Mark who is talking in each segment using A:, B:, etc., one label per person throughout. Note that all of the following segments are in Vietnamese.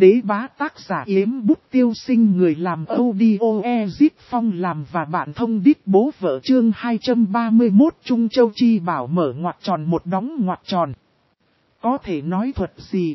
A: đế bá tác giả Yếm Bút Tiêu Sinh, người làm audio Ezip Phong làm và bạn thông đít bố vợ. Chương 231 Trung Châu Chi Bảo mở ngoặc tròn một đóng ngoặc tròn. Có thể nói thuật gì?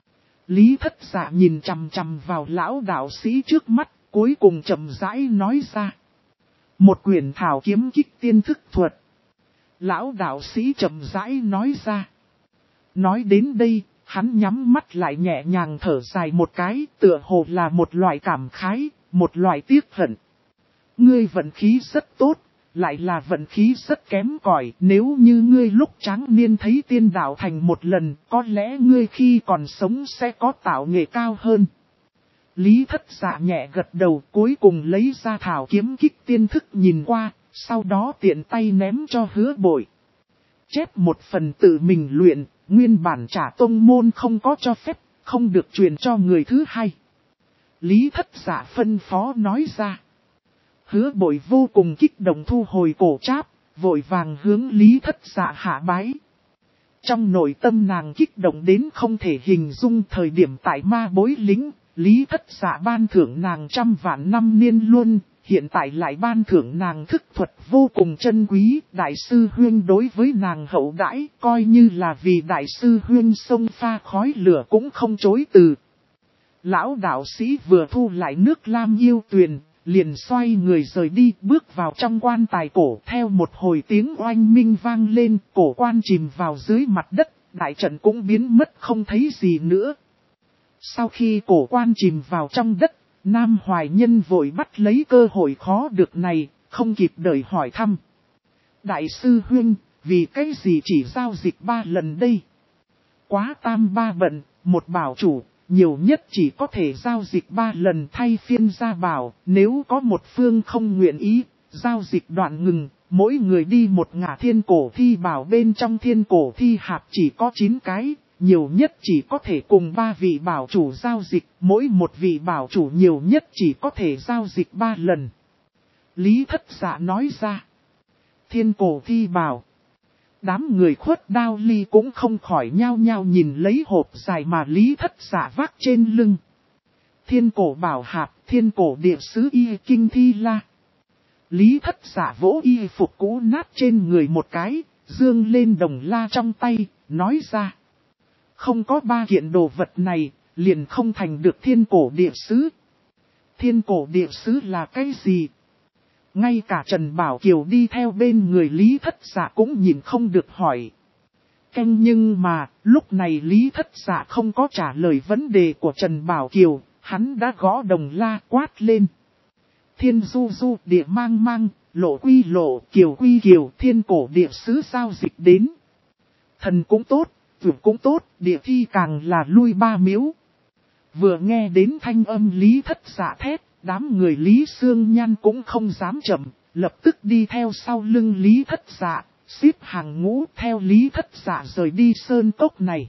A: Lý Thất Dạ nhìn chằm chằm vào lão đạo sĩ trước mắt, cuối cùng chậm rãi nói ra. Một quyển thảo kiếm kích tiên thức thuật. Lão đạo sĩ chậm rãi nói ra. Nói đến đây, hắn nhắm mắt lại nhẹ nhàng thở dài một cái, tựa hồ là một loại cảm khái, một loại tiếc hận. Ngươi vận khí rất tốt, lại là vận khí rất kém cỏi. Nếu như ngươi lúc tráng niên thấy tiên đạo thành một lần, có lẽ ngươi khi còn sống sẽ có tạo nghệ cao hơn. Lý Thất Dạ nhẹ gật đầu, cuối cùng lấy ra thảo kiếm kích tiên thức nhìn qua, sau đó tiện tay ném cho Hứa Bội. Chép một phần tự mình luyện, nguyên bản Trả tông môn không có cho phép, không được truyền cho người thứ hai. Lý Thất Dạ phân phó nói ra. Hứa Bội vô cùng kích động thu hồi cổ tráp, vội vàng hướng Lý Thất Dạ hạ bái. Trong nội tâm nàng kích động đến không thể hình dung. Thời điểm tại ma bối lính, Lý Thất Dạ ban thưởng nàng 100 vạn năm niên luân, hiện tại lại ban thưởng nàng thức thuật vô cùng chân quý. Đại sư Huyên đối với nàng hậu đãi, coi như là vì đại sư Huyên xông pha khói lửa cũng không chối từ. Lão đạo sĩ vừa thu lại nước lam yêu tuyền, liền xoay người rời đi, bước vào trong quan tài cổ. Theo một hồi tiếng oanh minh vang lên, cổ quan chìm vào dưới mặt đất, đại trận cũng biến mất không thấy gì nữa. Sau khi cổ quan chìm vào trong đất, Nam Hoài Nhân vội bắt lấy cơ hội khó được này, không kịp đợi hỏi thăm. Đại sư Huynh, vì cái gì chỉ giao dịch 3 lần đây? Quá tam ba bận, một bảo chủ, nhiều nhất chỉ có thể giao dịch 3 lần thay phiên ra bảo. Nếu có một phương không nguyện ý, giao dịch đoạn ngừng, mỗi người đi một ngả. Thiên cổ thi bảo bên trong thiên cổ thi hạp chỉ có 9 cái. Nhiều nhất chỉ có thể cùng 3 vị bảo chủ giao dịch, mỗi một vị bảo chủ nhiều nhất chỉ có thể giao dịch 3 lần. Lý Thất Dạ nói ra. Thiên cổ thi bảo. Đám người khuất đao ly cũng không khỏi nhao nhao nhìn lấy hộp dài mà Lý Thất Dạ vác trên lưng. Thiên cổ bảo hạp, thiên cổ địa sứ y kinh thi la. Lý Thất Dạ vỗ y phục cũ nát trên người một cái, dương lên đồng la trong tay, nói ra. Không có 3 kiện đồ vật này, liền không thành được thiên cổ địa sứ. Thiên cổ địa sứ là cái gì? Ngay cả Trần Bảo Kiều đi theo bên người Lý Thất Dạ cũng nhìn không được hỏi. Nhưng mà, lúc này Lý Thất Dạ không có trả lời vấn đề của Trần Bảo Kiều, hắn đã gõ đồng la quát lên. Thiên du du, địa mang mang, lộ quy lộ, kiều quy kiều, thiên cổ địa sứ giao dịch đến. Thần cũng tốt. Vượt cũng tốt, địa thi càng là lui 3 miếu. Vừa nghe đến thanh âm Lý Thất Dạ thét, đám người Lý Sương Nhan cũng không dám chậm, lập tức đi theo sau lưng Lý Thất Dạ, xếp hàng ngũ theo Lý Thất Dạ rời đi sơn cốc này.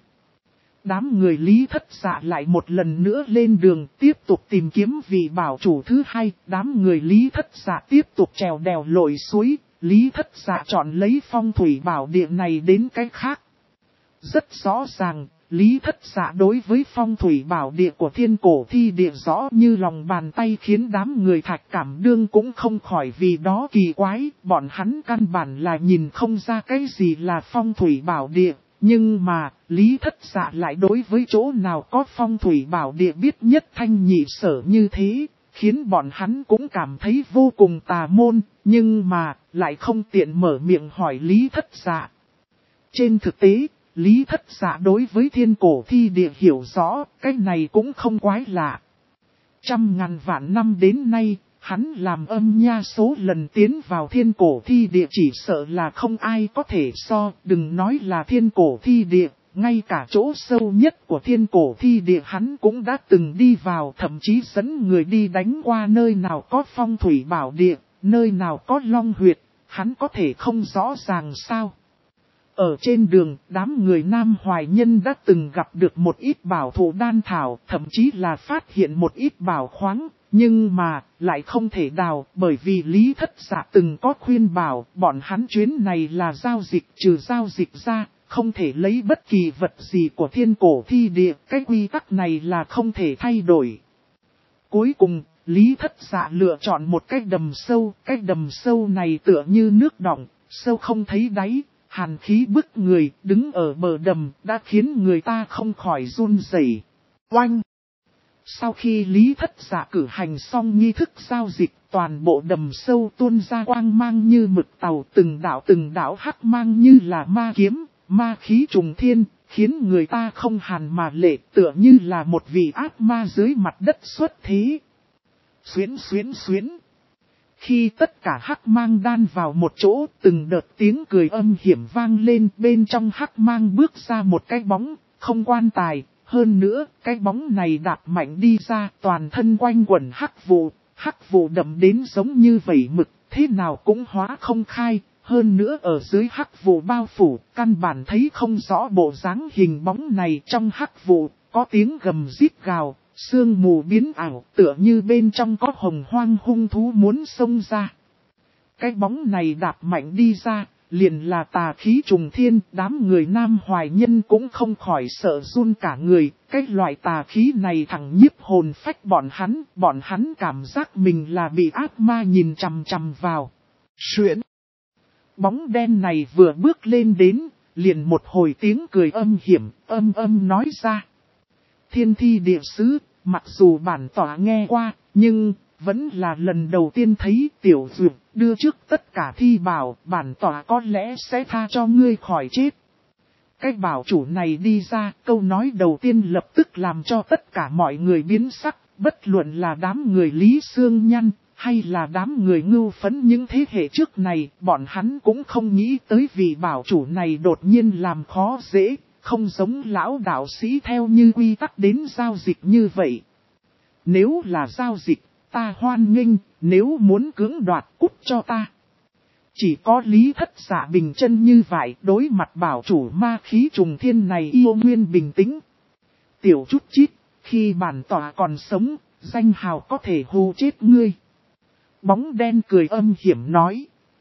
A: Đám người Lý Thất Dạ lại một lần nữa lên đường tiếp tục tìm kiếm vị bảo chủ thứ hai. Đám người Lý Thất Dạ tiếp tục trèo đèo lội suối, Lý Thất Dạ chọn lấy phong thủy bảo địa này đến cái khác. Rất rõ ràng, Lý Thất Dạ đối với phong thủy bảo địa của thiên cổ thi địa rõ như lòng bàn tay, khiến đám người Thạch Cảm Đương cũng không khỏi vì đó kỳ quái. Bọn hắn căn bản là nhìn không ra cái gì là phong thủy bảo địa, nhưng mà Lý Thất Dạ lại đối với chỗ nào có phong thủy bảo địa biết nhất thanh nhị sở như thế, khiến bọn hắn cũng cảm thấy vô cùng tà môn, nhưng mà lại không tiện mở miệng hỏi Lý Thất Dạ. Trên thực tế, Lý Thất Dạ đối với thiên cổ thi địa hiểu rõ, cái này cũng không quái lạ. 100.000 vạn năm đến nay, hắn làm âm nha số lần tiến vào thiên cổ thi địa chỉ sợ là không ai có thể so, đừng nói là thiên cổ thi địa, ngay cả chỗ sâu nhất của thiên cổ thi địa hắn cũng đã từng đi vào, thậm chí dẫn người đi đánh qua nơi nào có phong thủy bảo địa, nơi nào có long huyệt, hắn có thể không rõ ràng sao. Ở trên đường, đám người Nam Hoài Nhân đã từng gặp được một ít bảo thụ đan thảo, thậm chí là phát hiện một ít bảo khoáng, nhưng mà, lại không thể đào, bởi vì Lý Thất Dạ từng có khuyên bảo, bọn hắn chuyến này là giao dịch, trừ giao dịch ra, không thể lấy bất kỳ vật gì của thiên cổ thi địa, cái quy tắc này là không thể thay đổi. Cuối cùng, Lý Thất Dạ lựa chọn một cái đầm sâu này tựa như nước đọng, sâu không thấy đáy, hàn khí bức người, đứng ở bờ đầm, đã khiến người ta không khỏi run rẩy. Oanh! Sau khi Lý Thất Dạ cử hành xong nghi thức giao dịch, toàn bộ đầm sâu tuôn ra quang mang như mực tàu, từng đạo hắc mang như là ma kiếm, ma khí trùng thiên, khiến người ta không hàn mà lệ, tựa như là một vị ác ma dưới mặt đất xuất thế. Xuyến xuyến xuyến. Khi tất cả hắc mang đan vào một chỗ, từng đợt tiếng cười âm hiểm vang lên, bên trong hắc mang bước ra một cái bóng, không quan tài. Hơn nữa, cái bóng này đạp mạnh đi ra, toàn thân quanh quẩn hắc vụ đậm đến giống như vẩy mực, thế nào cũng hóa không khai. Hơn nữa ở dưới hắc vụ bao phủ, căn bản thấy không rõ bộ dáng hình bóng này. Trong hắc vụ, có tiếng gầm rít gào, sương mù biến ảo, tựa như bên trong có hồng hoang hung thú muốn xông ra. Cái bóng này đạp mạnh đi ra, liền là tà khí trùng thiên, đám người Nam Hoài Nhân cũng không khỏi sợ run cả người. Cái loại tà khí này thẳng nhiếp hồn phách bọn hắn cảm giác mình là bị ác ma nhìn chằm chằm vào. Xuyễn! Bóng đen này vừa bước lên đến, liền một hồi tiếng cười âm hiểm, âm nói ra. Thiên thi địa sứ, mặc dù bản tỏa nghe qua, nhưng vẫn là lần đầu tiên thấy tiểu dược đưa trước tất cả thi bảo, bản tỏa có lẽ sẽ tha cho ngươi khỏi chết. Cái bảo chủ này đi ra, câu nói đầu tiên lập tức làm cho tất cả mọi người biến sắc, bất luận là đám người Lý Sương Nhăn, hay là đám người Ngưu Phấn những thế hệ trước này, bọn hắn cũng không nghĩ tới vì bảo chủ này đột nhiên làm khó dễ, không giống lão đạo sĩ theo như quy tắc đến giao dịch như vậy. Nếu là giao dịch, ta hoan nghênh, nếu muốn cưỡng đoạt cút cho ta. Chỉ có Lý Thất Dạ bình chân như vậy, đối mặt bảo chủ ma khí trùng thiên này yêu nguyên bình tĩnh. Tiểu chút chít, khi bản tỏa còn sống, danh hào có thể hù chết ngươi. Bóng đen cười âm hiểm nói.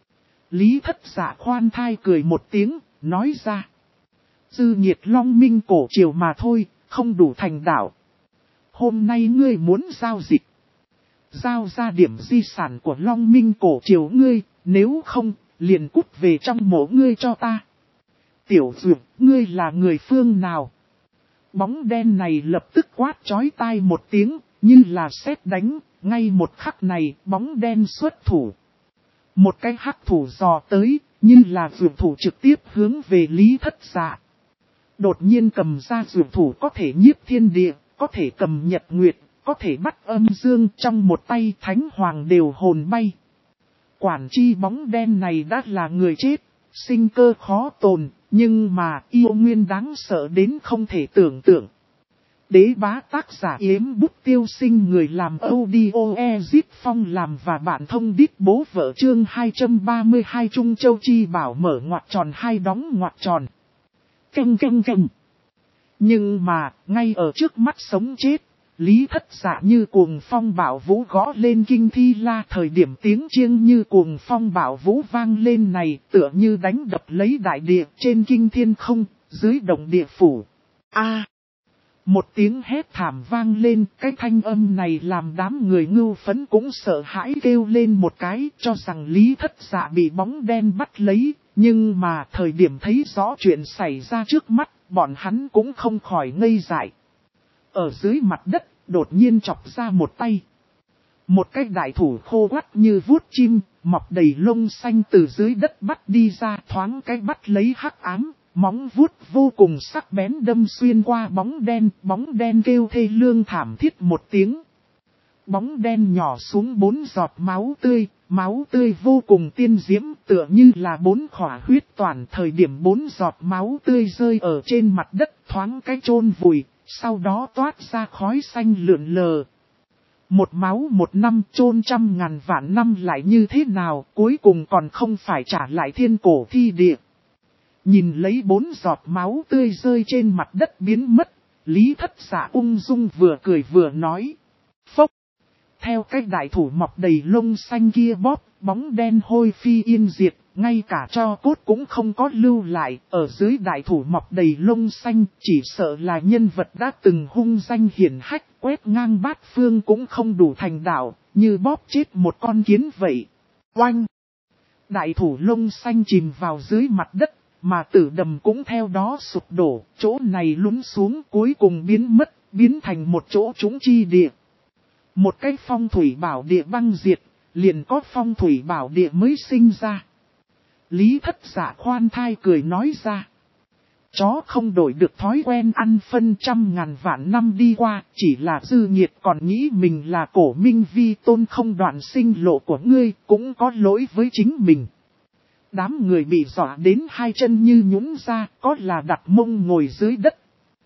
A: Lý Thất Dạ khoan thai cười một tiếng, nói ra. Dư nhiệt Long Minh cổ triều mà thôi, không đủ thành đạo. Hôm nay ngươi muốn giao dịch. Giao ra điểm di sản của Long Minh cổ triều ngươi, nếu không, liền cút về trong mộ ngươi cho ta. Tiểu dược, ngươi là người phương nào? Bóng đen này lập tức quát chói tai một tiếng, như là sét đánh, ngay một khắc này, bóng đen xuất thủ. Một cái hắc thủ dò tới, như là dược thủ trực tiếp hướng về Lý Thất Dạ. Đột nhiên cầm ra dược thủ có thể nhiếp thiên địa, có thể cầm nhật nguyệt, có thể bắt âm dương, trong một tay thánh hoàng đều hồn bay. Quản chi bóng đen này đã là người chết, sinh cơ khó tồn, nhưng mà yêu nguyên đáng sợ đến không thể tưởng tượng. Đế bá tác giả Yếm Bút Tiêu Sinh, người làm audio Ezip Phong làm và bạn thông đít bố vợ chương 232 Trung Châu Chi Bảo mở ngoặc tròn hai đóng ngoặc tròn. Canh. Nhưng mà, ngay ở trước mắt sống chết, Lý Thất Dạ như cuồng phong bạo vũ gõ lên kinh thi la, thời điểm tiếng chiêng như cuồng phong bạo vũ vang lên này, tựa như đánh đập lấy đại địa trên kinh thiên không, dưới động địa phủ. Một tiếng hét thảm vang lên, cái thanh âm này làm đám người Ngưu Phấn cũng sợ hãi kêu lên một cái, cho rằng Lý Thất Dạ bị bóng đen bắt lấy, nhưng mà thời điểm thấy rõ chuyện xảy ra trước mắt, bọn hắn cũng không khỏi ngây dại. Ở dưới mặt đất, đột nhiên chọc ra một tay. Một cái đại thủ khô quắt như vuốt chim, mọc đầy lông xanh từ dưới đất bắt đi ra, thoáng cái bắt lấy hắc ám. Móng vuốt vô cùng sắc bén đâm xuyên qua bóng đen kêu thê lương thảm thiết một tiếng. Bóng đen nhỏ xuống 4 giọt máu tươi vô cùng tiên diễm, tựa như là 4 khỏa huyết toàn. Thời điểm 4 giọt máu tươi rơi ở trên mặt đất thoáng cái chôn vùi, sau đó toát ra khói xanh lượn lờ. Một máu một năm chôn trăm ngàn vạn năm lại như thế nào, cuối cùng còn không phải trả lại thiên cổ thi địa. Nhìn lấy 4 giọt máu tươi rơi trên mặt đất biến mất, Lý Thất Dạ ung dung vừa cười vừa nói. Phốc! Theo cách đại thủ mọc đầy lông xanh kia bóp, bóng đen hôi phi yên diệt, ngay cả tro cốt cũng không có lưu lại, ở dưới đại thủ mọc đầy lông xanh, chỉ sợ là nhân vật đã từng hung danh hiển hách, quét ngang bát phương cũng không đủ thành đạo, như bóp chết một con kiến vậy. Oanh! Đại thủ lông xanh chìm vào dưới mặt đất, mà tử đầm cũng theo đó sụp đổ, chỗ này lún xuống cuối cùng biến mất, biến thành một chỗ trũng chi địa. Một cái phong thủy bảo địa băng diệt, liền có phong thủy bảo địa mới sinh ra. Lý Thất Dạ khoan thai cười nói ra. Chó không đổi được thói quen ăn phân trăm ngàn vạn năm đi qua, chỉ là dư nhiệt còn nghĩ mình là cổ minh vi tôn không đoạn sinh lộ của ngươi, cũng có lỗi với chính mình. Đám người bị dọa đến hai chân như nhũn ra, có là đặt mông ngồi dưới đất.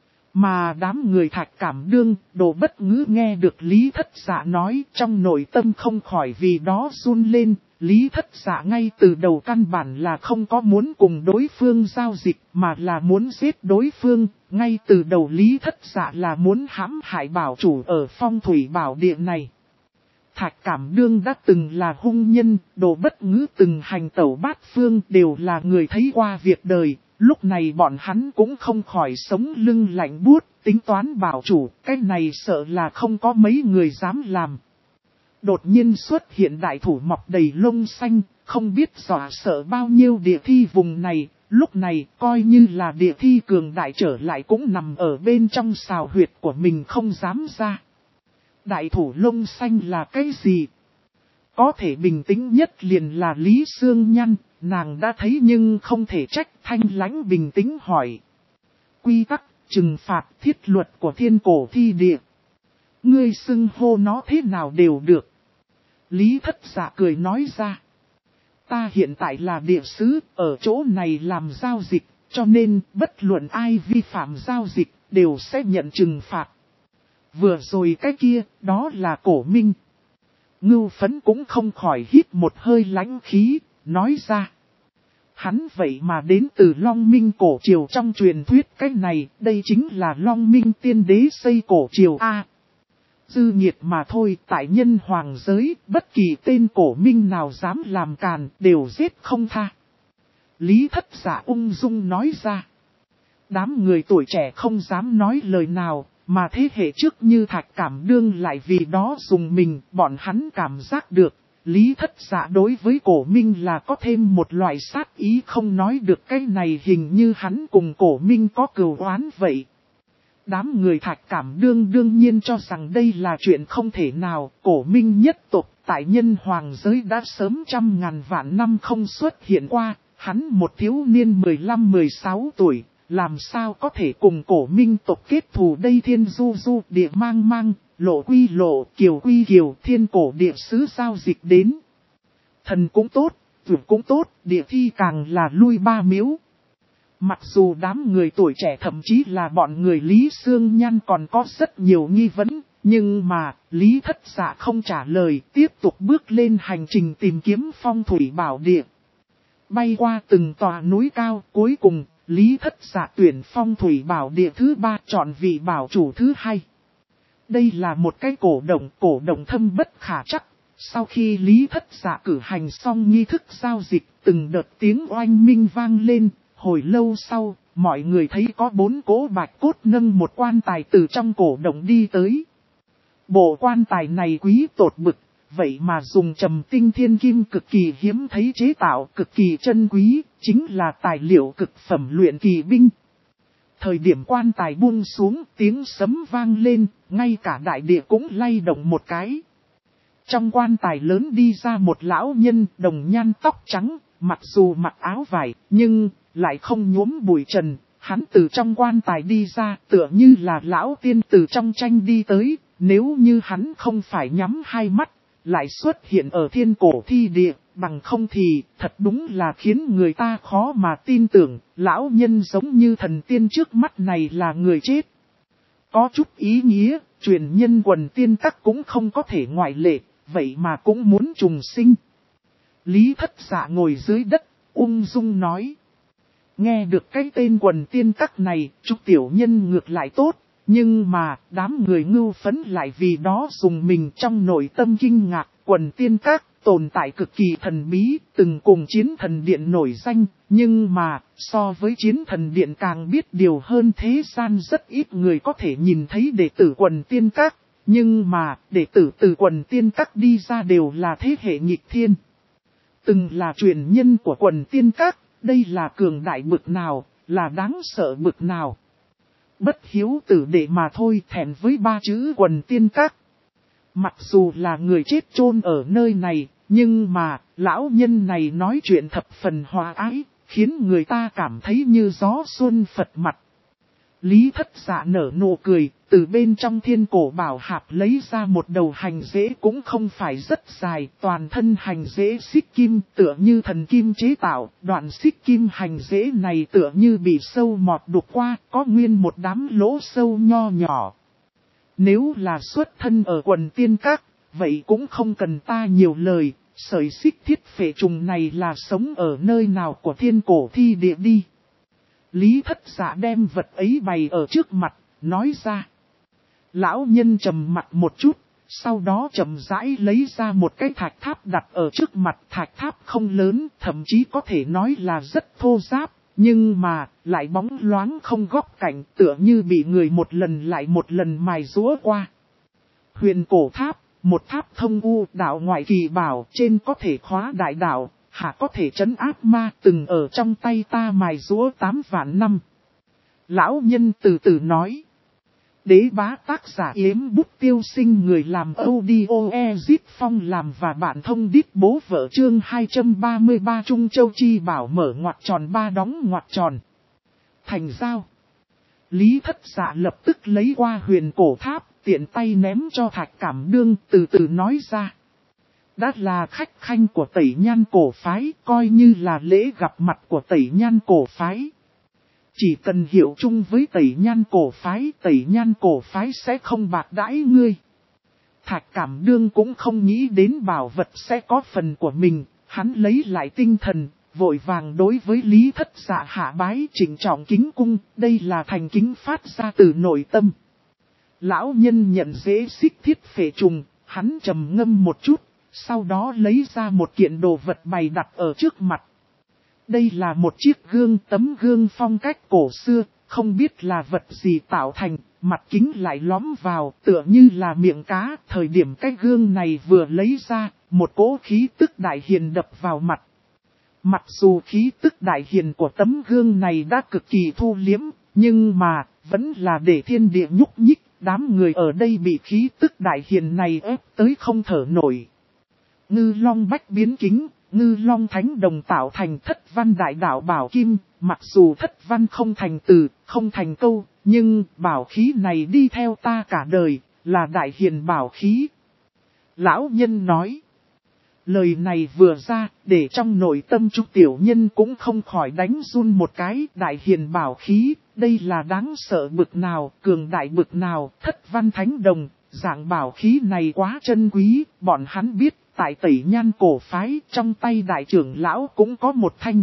A: Mà đám người Thạch Cảm Đương, Đồ Bất Ngữ nghe được Lý Thất Dạ nói, trong nội tâm không khỏi vì đó run lên. Lý Thất Dạ ngay từ đầu căn bản là không có muốn cùng đối phương giao dịch, mà là muốn giết đối phương. Ngay từ đầu Lý Thất Dạ là muốn hãm hại bảo chủ ở phong thủy bảo địa này. Thạch Cảm Đương đã từng là hung nhân, Đồ Bất Ngữ từng hành tẩu bát phương, đều là người thấy qua việc đời. Lúc này bọn hắn cũng không khỏi sống lưng lạnh buốt, tính toán bảo chủ, cái này sợ là không có mấy người dám làm. Đột nhiên xuất hiện đại thủ mọc đầy lông xanh, không biết dọa sợ bao nhiêu địa thi vùng này, lúc này coi như là địa thi cường đại trở lại cũng nằm ở bên trong sào huyệt của mình không dám ra. Đại thủ lông xanh là cái gì? Có thể bình tĩnh nhất liền là Lý Sương Nhăn, nàng đã thấy nhưng không thể trách, thanh lãnh bình tĩnh hỏi. Quy tắc, trừng phạt, thiết luật của thiên cổ thi địa. Ngươi xưng hô nó thế nào đều được. Lý Thất Dạ cười nói ra. Ta hiện tại là địa sứ, ở chỗ này làm giao dịch, cho nên bất luận ai vi phạm giao dịch, đều sẽ nhận trừng phạt. Vừa rồi cái kia, đó là cổ minh. Ngưu Phấn cũng không khỏi hít một hơi lãnh khí, nói ra. Hắn vậy mà đến từ Long Minh cổ triều trong truyền thuyết cái này, đây chính là Long Minh tiên đế xây cổ triều A. Dư nhiệt mà thôi, tại nhân hoàng giới, bất kỳ tên cổ minh nào dám làm càn, đều giết không tha. Lý Thất Dạ ung dung nói ra. Đám người tuổi trẻ không dám nói lời nào, mà thế hệ trước như Thạch Cảm Đương lại vì đó dùng mình, bọn hắn cảm giác được. Lý Thất Dạ đối với cổ minh là có thêm một loại sát ý, không nói được cái này hình như hắn cùng cổ minh có cừu oán vậy. Đám người Thạch Cảm Đương đương nhiên cho rằng đây là chuyện không thể nào, cổ minh nhất tộc tại nhân hoàng giới đã sớm trăm ngàn vạn năm không xuất hiện qua, hắn một thiếu niên 15-16 tuổi, làm sao có thể cùng cổ minh tộc kết thù đây. Thiên du du, địa mang mang, lộ quy lộ, kiều quy kiều, thiên cổ địa sứ giao dịch đến. Thần cũng tốt, vượt cũng tốt, địa thi càng là lui ba miếu. Mặc dù đám người tuổi trẻ thậm chí là bọn người Lý Sương Nhan còn có rất nhiều nghi vấn, nhưng mà Lý Thất Dạ không trả lời, tiếp tục bước lên hành trình tìm kiếm phong thủy bảo địa. Bay qua từng tòa núi cao, cuối cùng Lý Thất Dạ tuyển phong thủy bảo địa thứ 3, chọn vị bảo chủ thứ 2. Đây là một cái cổ động thâm bất khả trắc. Sau khi Lý Thất Dạ cử hành xong nghi thức giao dịch, từng đợt tiếng oanh minh vang lên. Hồi lâu sau, mọi người thấy có 4 cỗ bạch cốt nâng một quan tài từ trong cổ động đi tới. Bộ quan tài này quý tột bực, vậy mà dùng trầm tinh thiên kim cực kỳ hiếm thấy chế tạo, cực kỳ chân quý, chính là tài liệu cực phẩm luyện kỳ binh. Thời điểm quan tài buông xuống, tiếng sấm vang lên, ngay cả đại địa cũng lay động một cái. Trong quan tài lớn đi ra một lão nhân, đồng nhan tóc trắng, mặc dù mặc áo vải, nhưng lại không nhuốm bụi trần. Hắn từ trong quan tài đi ra, tựa như là lão tiên từ trong tranh đi tới. Nếu như hắn không phải nhắm hai mắt, lại xuất hiện ở thiên cổ thi địa, bằng không thì thật đúng là khiến người ta khó mà tin tưởng. Lão nhân giống như thần tiên trước mắt này là người chết. Có chút ý nghĩa, truyền nhân quần tiên các cũng không có thể ngoại lệ, vậy mà cũng muốn trùng sinh. Lý Thất Dạ ngồi dưới đất, ung dung nói. Nghe được cái tên quần tiên các này, Trúc tiểu nhân ngược lại tốt, nhưng mà đám người Ngưu Phấn lại vì đó dùng mình trong nội tâm kinh ngạc. Quần tiên các, tồn tại cực kỳ thần bí, từng cùng Chiến Thần Điện nổi danh, nhưng mà, so với Chiến Thần Điện càng biết điều hơn thế gian rất ít người có thể nhìn thấy đệ tử Quần Tiên Các, nhưng mà, đệ tử từ Quần Tiên Các đi ra đều là thế hệ nghịch thiên. Từng là truyền nhân của Quần Tiên Các, đây là cường đại bực nào, là đáng sợ bực nào. Bất hiếu tử đệ mà thôi, thẹn với 3 chữ Quần Tiên Các. Mặc dù là người chết chôn ở nơi này, nhưng mà, lão nhân này nói chuyện thập phần hòa ái, khiến người ta cảm thấy như gió xuân phật mặt. Lý Thất Dạ nở nụ cười, từ bên trong thiên cổ bảo hạp lấy ra một đầu hành dễ cũng không phải rất dài, toàn thân hành dễ xích kim tựa như thần kim chế tạo, đoạn xích kim hành dễ này tựa như bị sâu mọt đục qua, có nguyên một đám lỗ sâu nho nhỏ. Nếu là xuất thân ở Quần Tiên Các, vậy cũng không cần ta nhiều lời, sợi xích thiết phệ trùng này là sống ở nơi nào của thiên cổ thi địa đi. Lý Thất Dạ đem vật ấy bày ở trước mặt, nói ra. Lão nhân trầm mặt một chút, sau đó chậm rãi lấy ra một cái thạch tháp đặt ở trước mặt. Thạch tháp không lớn, thậm chí có thể nói là rất thô ráp, nhưng mà, lại bóng loáng không góc cạnh, tựa như bị người một lần lại một lần mài rũa qua. Huyền cổ tháp, một tháp thông u, đạo ngoại kỳ bảo, trên có thể khóa đại đạo, hạ có thể trấn áp ma, từng ở trong tay ta mài rũa 8 vạn năm. Lão nhân từ từ nói. Đế bá tác giả Yếm Bút Tiêu Sinh, người làm audio Ezip Phong làm và bạn thông đít bố vợ, chương 233 Trung Châu Chi Bảo mở ngoặc tròn 3 đóng ngoặc tròn. Thành giao. Lý Thất Dạ lập tức lấy qua huyền cổ tháp, tiện tay ném cho Thạch Cảm Đương, từ từ nói ra. Đã là khách khanh của Tẩy Nhan cổ phái, coi như là lễ gặp mặt của Tẩy Nhan cổ phái. Chỉ cần hiệu chung với Tẩy Nhan cổ phái sẽ không bạc đãi ngươi. Thạch Cảm Đương cũng không nghĩ đến bảo vật sẽ có phần của mình, hắn lấy lại tinh thần, vội vàng đối với Lý Thất Dạ hạ bái trịnh trọng kính cung, đây là thành kính phát ra từ nội tâm. Lão nhân nhận dễ xích thiết phệ trùng, hắn trầm ngâm một chút, sau đó lấy ra một kiện đồ vật bày đặt ở trước mặt. Đây là một chiếc gương, tấm gương phong cách cổ xưa, không biết là vật gì tạo thành, mặt kính lại lõm vào, tựa như là miệng cá. Thời điểm cái gương này vừa lấy ra, một cỗ khí tức đại hiền đập vào mặt. Mặc dù khí tức đại hiền của tấm gương này đã cực kỳ thu liếm, nhưng mà, vẫn là để thiên địa nhúc nhích, đám người ở đây bị khí tức đại hiền này ép tới không thở nổi. Ngư Long Bách Biến Kính, Ngư Long Thánh Đồng tạo thành Thất Văn Đại Đạo Bảo Kim, mặc dù Thất Văn không thành từ, không thành câu, nhưng bảo khí này đi theo ta cả đời, là đại hiền bảo khí. Lão nhân nói. Lời này vừa ra, để trong nội tâm Trúc Tiểu Nhân cũng không khỏi đánh run một cái. Đại hiền bảo khí, đây là đáng sợ bực nào, cường đại bực nào. Thất Văn Thánh Đồng, dạng bảo khí này quá chân quý, bọn hắn biết. Tại Tẩy Nhan cổ phái, trong tay đại trưởng lão cũng có một thanh.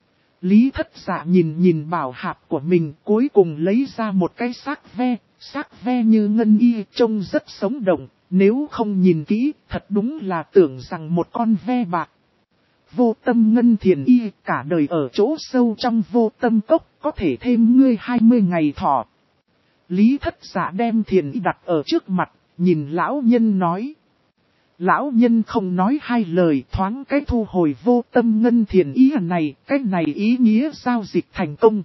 A: Lý Thất Dạ nhìn bảo hạp của mình, cuối cùng lấy ra một cái sắc ve như ngân y, trông rất sống động, nếu không nhìn kỹ, thật đúng là tưởng rằng một con ve bạc. Vô Tâm Ngân Thiền Y, cả đời ở chỗ sâu trong Vô Tâm Cốc, có thể thêm ngươi 20 ngày thọ. Lý Thất Dạ đem Thiền Y đặt ở trước mặt, nhìn lão nhân nói. Lão nhân không nói hai lời, thoáng cái thu hồi Vô Tâm Ngân Thiền Y này, cái này ý nghĩa giao dịch thành công.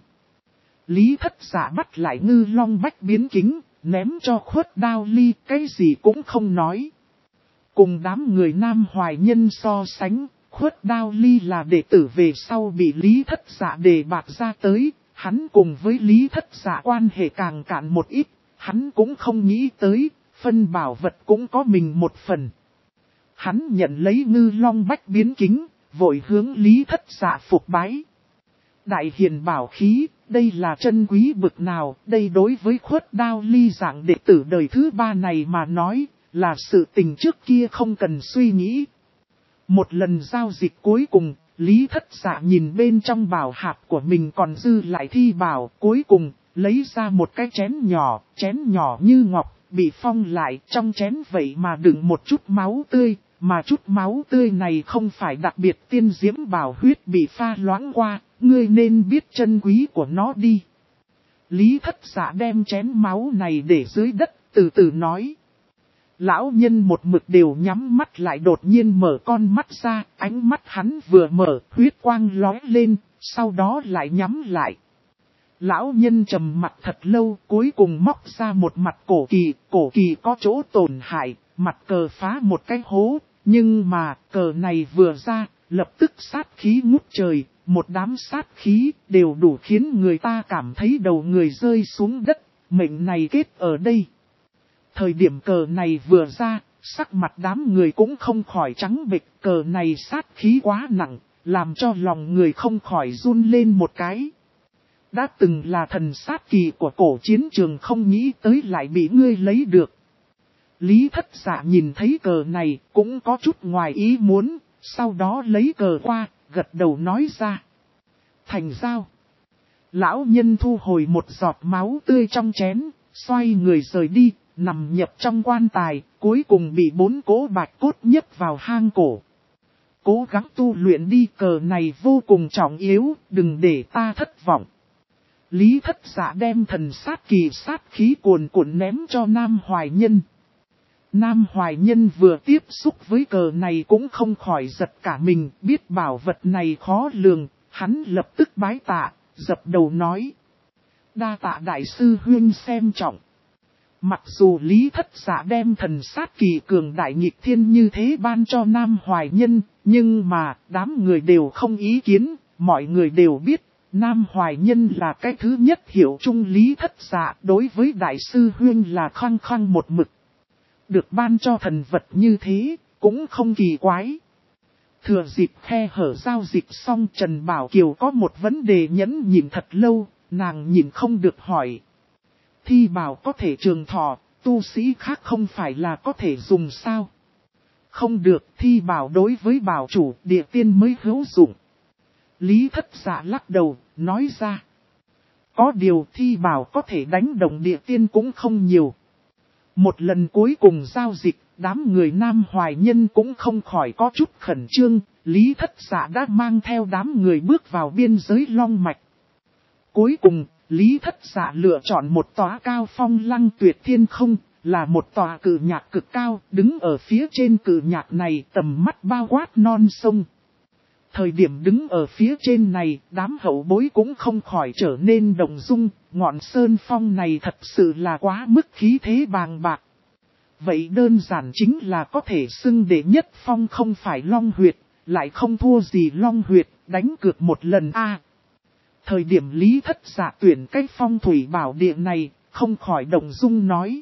A: Lý Thất Dạ bắt lại Ngư Long Bách Biến Kính, ném cho Khuất Đao Ly, cái gì cũng không nói. Cùng đám người Nam Hoài Nhân so sánh, Khuất Đao Ly là đệ tử về sau bị Lý Thất Dạ đề bạt ra tới, hắn cùng với Lý Thất Dạ quan hệ càng cạn một ít, hắn cũng không nghĩ tới, phân bảo vật cũng có mình một phần. Hắn nhận lấy Ngư Long Bách Biến Kính, vội hướng Lý Thất Dạ phục bái. Đại hiền bảo khí, đây là chân quý bực nào, đây đối với Khuất Đao Ly dạng đệ tử đời thứ 3 này mà nói, là sự tình trước kia không cần suy nghĩ. Một lần giao dịch cuối cùng, Lý Thất Dạ nhìn bên trong bảo hạp của mình còn dư lại thi bảo, cuối cùng, lấy ra một cái chén nhỏ như ngọc, bị phong lại, trong chén vậy mà đựng một chút máu tươi, mà chút máu tươi này không phải đặc biệt tiên diễm bảo huyết bị pha loãng qua, ngươi nên biết chân quý của nó đi. Lý Thất Dạ đem chén máu này để dưới đất, từ từ nói. Lão nhân một mực đều nhắm mắt lại đột nhiên mở con mắt ra, ánh mắt hắn vừa mở, huyết quang lóe lên, sau đó lại nhắm lại. Lão nhân trầm mặt thật lâu, cuối cùng móc ra một mặt cổ kỳ có chỗ tổn hại, mặt cờ phá một cái hố, nhưng mà cờ này vừa ra, lập tức sát khí ngút trời, một đám sát khí đều đủ khiến người ta cảm thấy đầu người rơi xuống đất, mệnh này kết ở đây. Thời điểm cờ này vừa ra, sắc mặt đám người cũng không khỏi trắng bệch, cờ này sát khí quá nặng, làm cho lòng người không khỏi run lên một cái. Đã từng là thần sát kỳ của cổ chiến trường không nghĩ tới lại bị ngươi lấy được. Lý Thất Dạ nhìn thấy cờ này cũng có chút ngoài ý muốn, sau đó lấy cờ qua, gật đầu nói ra. Thành giao. Lão nhân thu hồi một giọt máu tươi trong chén, xoay người rời đi, nằm nhập trong quan tài, cuối cùng bị 4 cỗ bạch cốt nhấp vào hang cổ. Cố gắng tu luyện đi, cờ này vô cùng trọng yếu, đừng để ta thất vọng. Lý Thất Dạ đem thần sát kỳ sát khí cuồn cuộn ném cho Nam Hoài Nhân. Nam Hoài Nhân vừa tiếp xúc với cờ này cũng không khỏi giật cả mình, biết bảo vật này khó lường, hắn lập tức bái tạ, dập đầu nói. Đa tạ đại sư huynh xem trọng. Mặc dù Lý Thất Dạ đem thần sát kỳ cường đại nghịch thiên như thế ban cho Nam Hoài Nhân, nhưng mà đám người đều không ý kiến, mọi người đều biết. Nam Hoài Nhân là cái thứ nhất hiểu chung Lý Thất Dạ, đối với đại sư huynh là khăng khăng một mực. Được ban cho thần vật như thế, cũng không kỳ quái. Thừa dịp khe hở giao dịch xong, Trần Bảo Kiều có một vấn đề nhẫn nhịn thật lâu, nàng nhìn không được hỏi. Thi bảo có thể trường thọ, tu sĩ khác không phải là có thể dùng sao? Không được, thi bảo đối với bảo chủ địa tiên mới hữu dụng. Lý Thất Dạ lắc đầu, nói ra. Có điều thi bảo có thể đánh động địa tiên cũng không nhiều. Một lần cuối cùng giao dịch, đám người Nam Hoài Nhân cũng không khỏi có chút khẩn trương, Lý Thất Dạ đã mang theo đám người bước vào biên giới Long Mạch. Cuối cùng, Lý Thất Dạ lựa chọn một tòa cao phong lăng tuyệt thiên không, là một tòa cự nhạc cực cao, đứng ở phía trên cự nhạc này tầm mắt bao quát non sông. Thời điểm đứng ở phía trên này, đám hậu bối cũng không khỏi trở nên động dung, ngọn sơn phong này thật sự là quá mức khí thế bàng bạc. Vậy đơn giản chính là có thể xưng đệ nhất phong không phải Long Huyệt, lại không thua gì Long Huyệt, đánh cược một lần a. Thời điểm Lý Thất Dạ tuyển cách phong thủy bảo địa này, không khỏi động dung nói.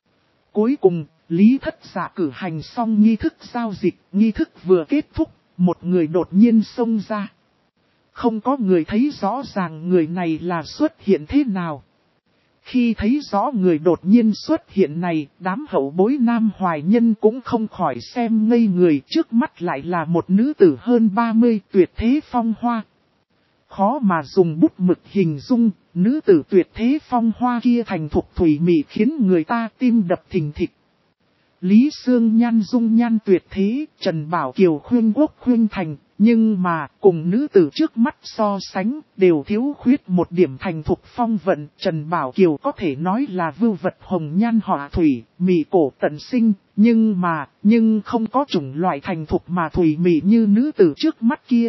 A: Cuối cùng, Lý Thất Dạ cử hành xong nghi thức giao dịch, nghi thức vừa kết thúc, một người đột nhiên xông ra. Không có người thấy rõ ràng người này là xuất hiện thế nào. Khi thấy rõ người đột nhiên xuất hiện này, đám hậu bối Nam Hoài Nhân cũng không khỏi xem ngây người, trước mắt lại là một nữ tử hơn 30 tuyệt thế phong hoa. Khó mà dùng bút mực hình dung, nữ tử tuyệt thế phong hoa kia thành thục thủy mị khiến người ta tim đập thình thịch. Lý Sương Nhan dung nhan tuyệt thế, Trần Bảo Kiều khuyên quốc khuyên thành, nhưng mà cùng nữ tử trước mắt so sánh đều thiếu khuyết một điểm thành thục phong vận. Trần Bảo Kiều có thể nói là vưu vật hồng nhan họa thủy, mị cổ tận sinh, nhưng không có chủng loại thành thục mà thủy mị như nữ tử trước mắt kia.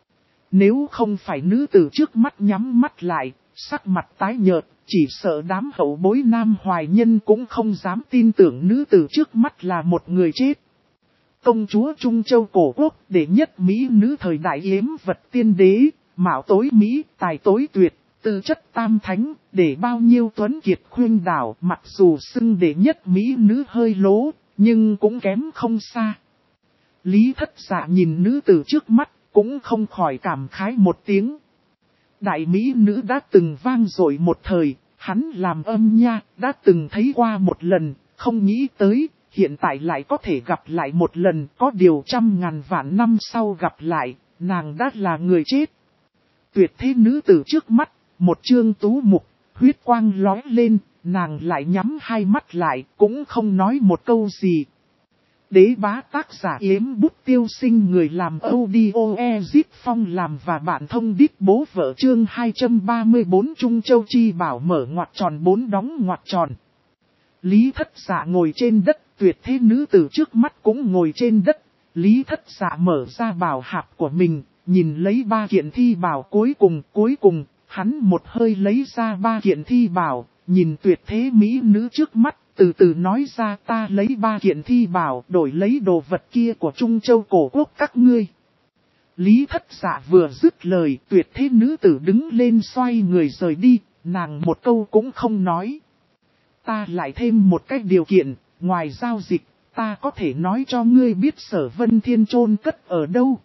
A: Nếu không phải nữ tử trước mắt nhắm mắt lại, sắc mặt tái nhợt, chỉ sợ đám hậu bối Nam Hoài Nhân cũng không dám tin tưởng nữ tử trước mắt là một người chết. Công chúa Trung Châu cổ quốc đệ nhất Mỹ nữ thời đại yếm vật tiên đế, mạo tối Mỹ, tài tối tuyệt, tư chất tam thánh, để bao nhiêu tuấn kiệt khuyên đảo, mặc dù xưng đệ nhất Mỹ nữ hơi lố, nhưng cũng kém không xa. Lý Thất Dạ nhìn nữ tử trước mắt, cũng không khỏi cảm khái một tiếng. Đại Mỹ nữ đã từng vang dội một thời, hắn làm âm nha, đã từng thấy qua một lần, không nghĩ tới, hiện tại lại có thể gặp lại một lần, có điều 100.000 vạn năm sau gặp lại, nàng đã là người chết. Tuyệt thế nữ tử trước mắt, một trương tú mục, huyết quang lóe lên, nàng lại nhắm hai mắt lại, cũng không nói một câu gì. Đế bá tác giả Yếm Bút Tiêu Sinh, người làm audio Ezip Phong làm và bạn thông đít bố vợ. Chương 234 Trung Châu Chi Bảo mở ngoặc tròn 4 đóng ngoặc tròn. Lý Thất Dạ ngồi trên đất, tuyệt thế nữ tử trước mắt cũng ngồi trên đất. Lý Thất Dạ mở ra bảo hạp của mình, nhìn lấy 3 kiện thi bảo cuối cùng, hắn một hơi lấy ra 3 kiện thi bảo, nhìn tuyệt thế mỹ nữ trước mắt. Từ từ nói ra, ta lấy 3 kiện thi bảo đổi lấy đồ vật kia của Trung Châu cổ quốc các ngươi. Lý Thất Dạ vừa dứt lời, tuyệt thế nữ tử đứng lên xoay người rời đi, nàng một câu cũng không nói. Ta lại thêm một cái điều kiện, ngoài giao dịch, ta có thể nói cho ngươi biết Sở Vân Thiên chôn cất ở đâu.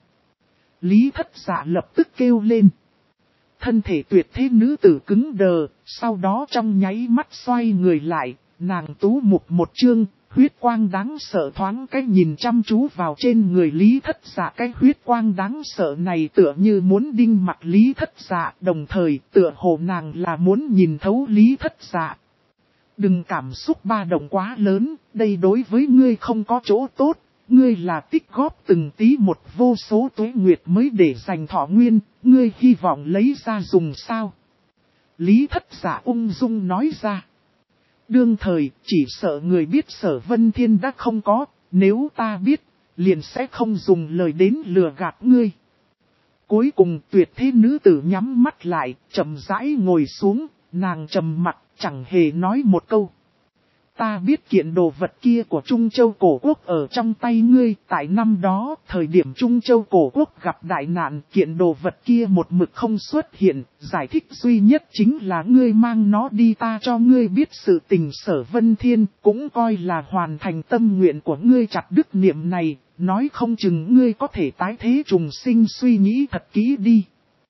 A: Lý Thất Dạ lập tức kêu lên. Thân thể tuyệt thế nữ tử cứng đờ, sau đó trong nháy mắt xoay người lại. Nàng tú mục một chương, huyết quang đáng sợ thoáng cái nhìn chăm chú vào trên người Lý Thất Dạ. Cái huyết quang đáng sợ này tựa như muốn đinh mặt Lý Thất Dạ, đồng thời tựa hồ nàng là muốn nhìn thấu Lý Thất Dạ. Đừng cảm xúc ba động quá lớn, đây đối với ngươi không có chỗ tốt, ngươi là tích góp từng tí một vô số tuế nguyệt mới để dành thọ nguyên, ngươi hy vọng lấy ra dùng sao? Lý Thất Dạ ung dung nói ra. Đương thời, chỉ sợ người biết Sở Vân Thiên đã không có, nếu ta biết, liền sẽ không dùng lời đến lừa gạt ngươi. Cuối cùng tuyệt thế nữ tử nhắm mắt lại, chậm rãi ngồi xuống, nàng trầm mặt, chẳng hề nói một câu. Ta biết kiện đồ vật kia của Trung Châu cổ quốc ở trong tay ngươi, tại năm đó, thời điểm Trung Châu cổ quốc gặp đại nạn, kiện đồ vật kia một mực không xuất hiện, giải thích duy nhất chính là ngươi mang nó đi, ta cho ngươi biết sự tình. Sở Vân Thiên, cũng coi là hoàn thành tâm nguyện của ngươi. Chặt đức niệm này, nói không chừng ngươi có thể tái thế trùng sinh, suy nghĩ thật kỹ đi.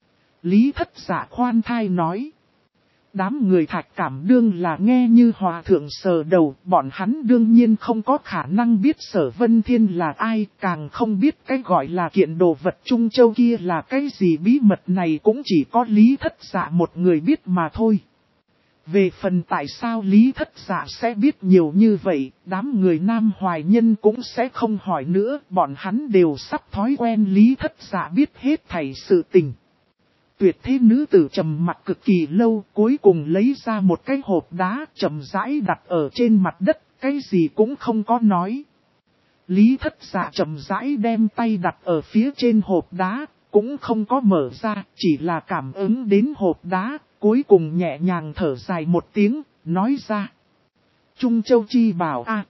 A: Lý Thất Dạ khoan thai nói. Đám người Thạch Cảm đương là nghe như hòa thượng sờ đầu, bọn hắn đương nhiên không có khả năng biết Sở Vân Thiên là ai, càng không biết cái gọi là kiện đồ vật Trung Châu kia là cái gì. Bí mật này cũng chỉ có Lý Thất Dạ một người biết mà thôi. Về phần tại sao Lý Thất Dạ sẽ biết nhiều như vậy, đám người Nam Hoài Nhân cũng sẽ không hỏi nữa, bọn hắn đều sắp thói quen Lý Thất Dạ biết hết thảy sự tình. Tuyệt thế nữ tử trầm mặt cực kỳ lâu, cuối cùng lấy ra một cái hộp đá chậm rãi đặt ở trên mặt đất, cái gì cũng không có nói. Lý Thất Dạ chậm rãi đem tay đặt ở phía trên hộp đá, cũng không có mở ra, chỉ là cảm ứng đến hộp đá, cuối cùng nhẹ nhàng thở dài một tiếng, nói ra. Trung Châu Chi Bảo a.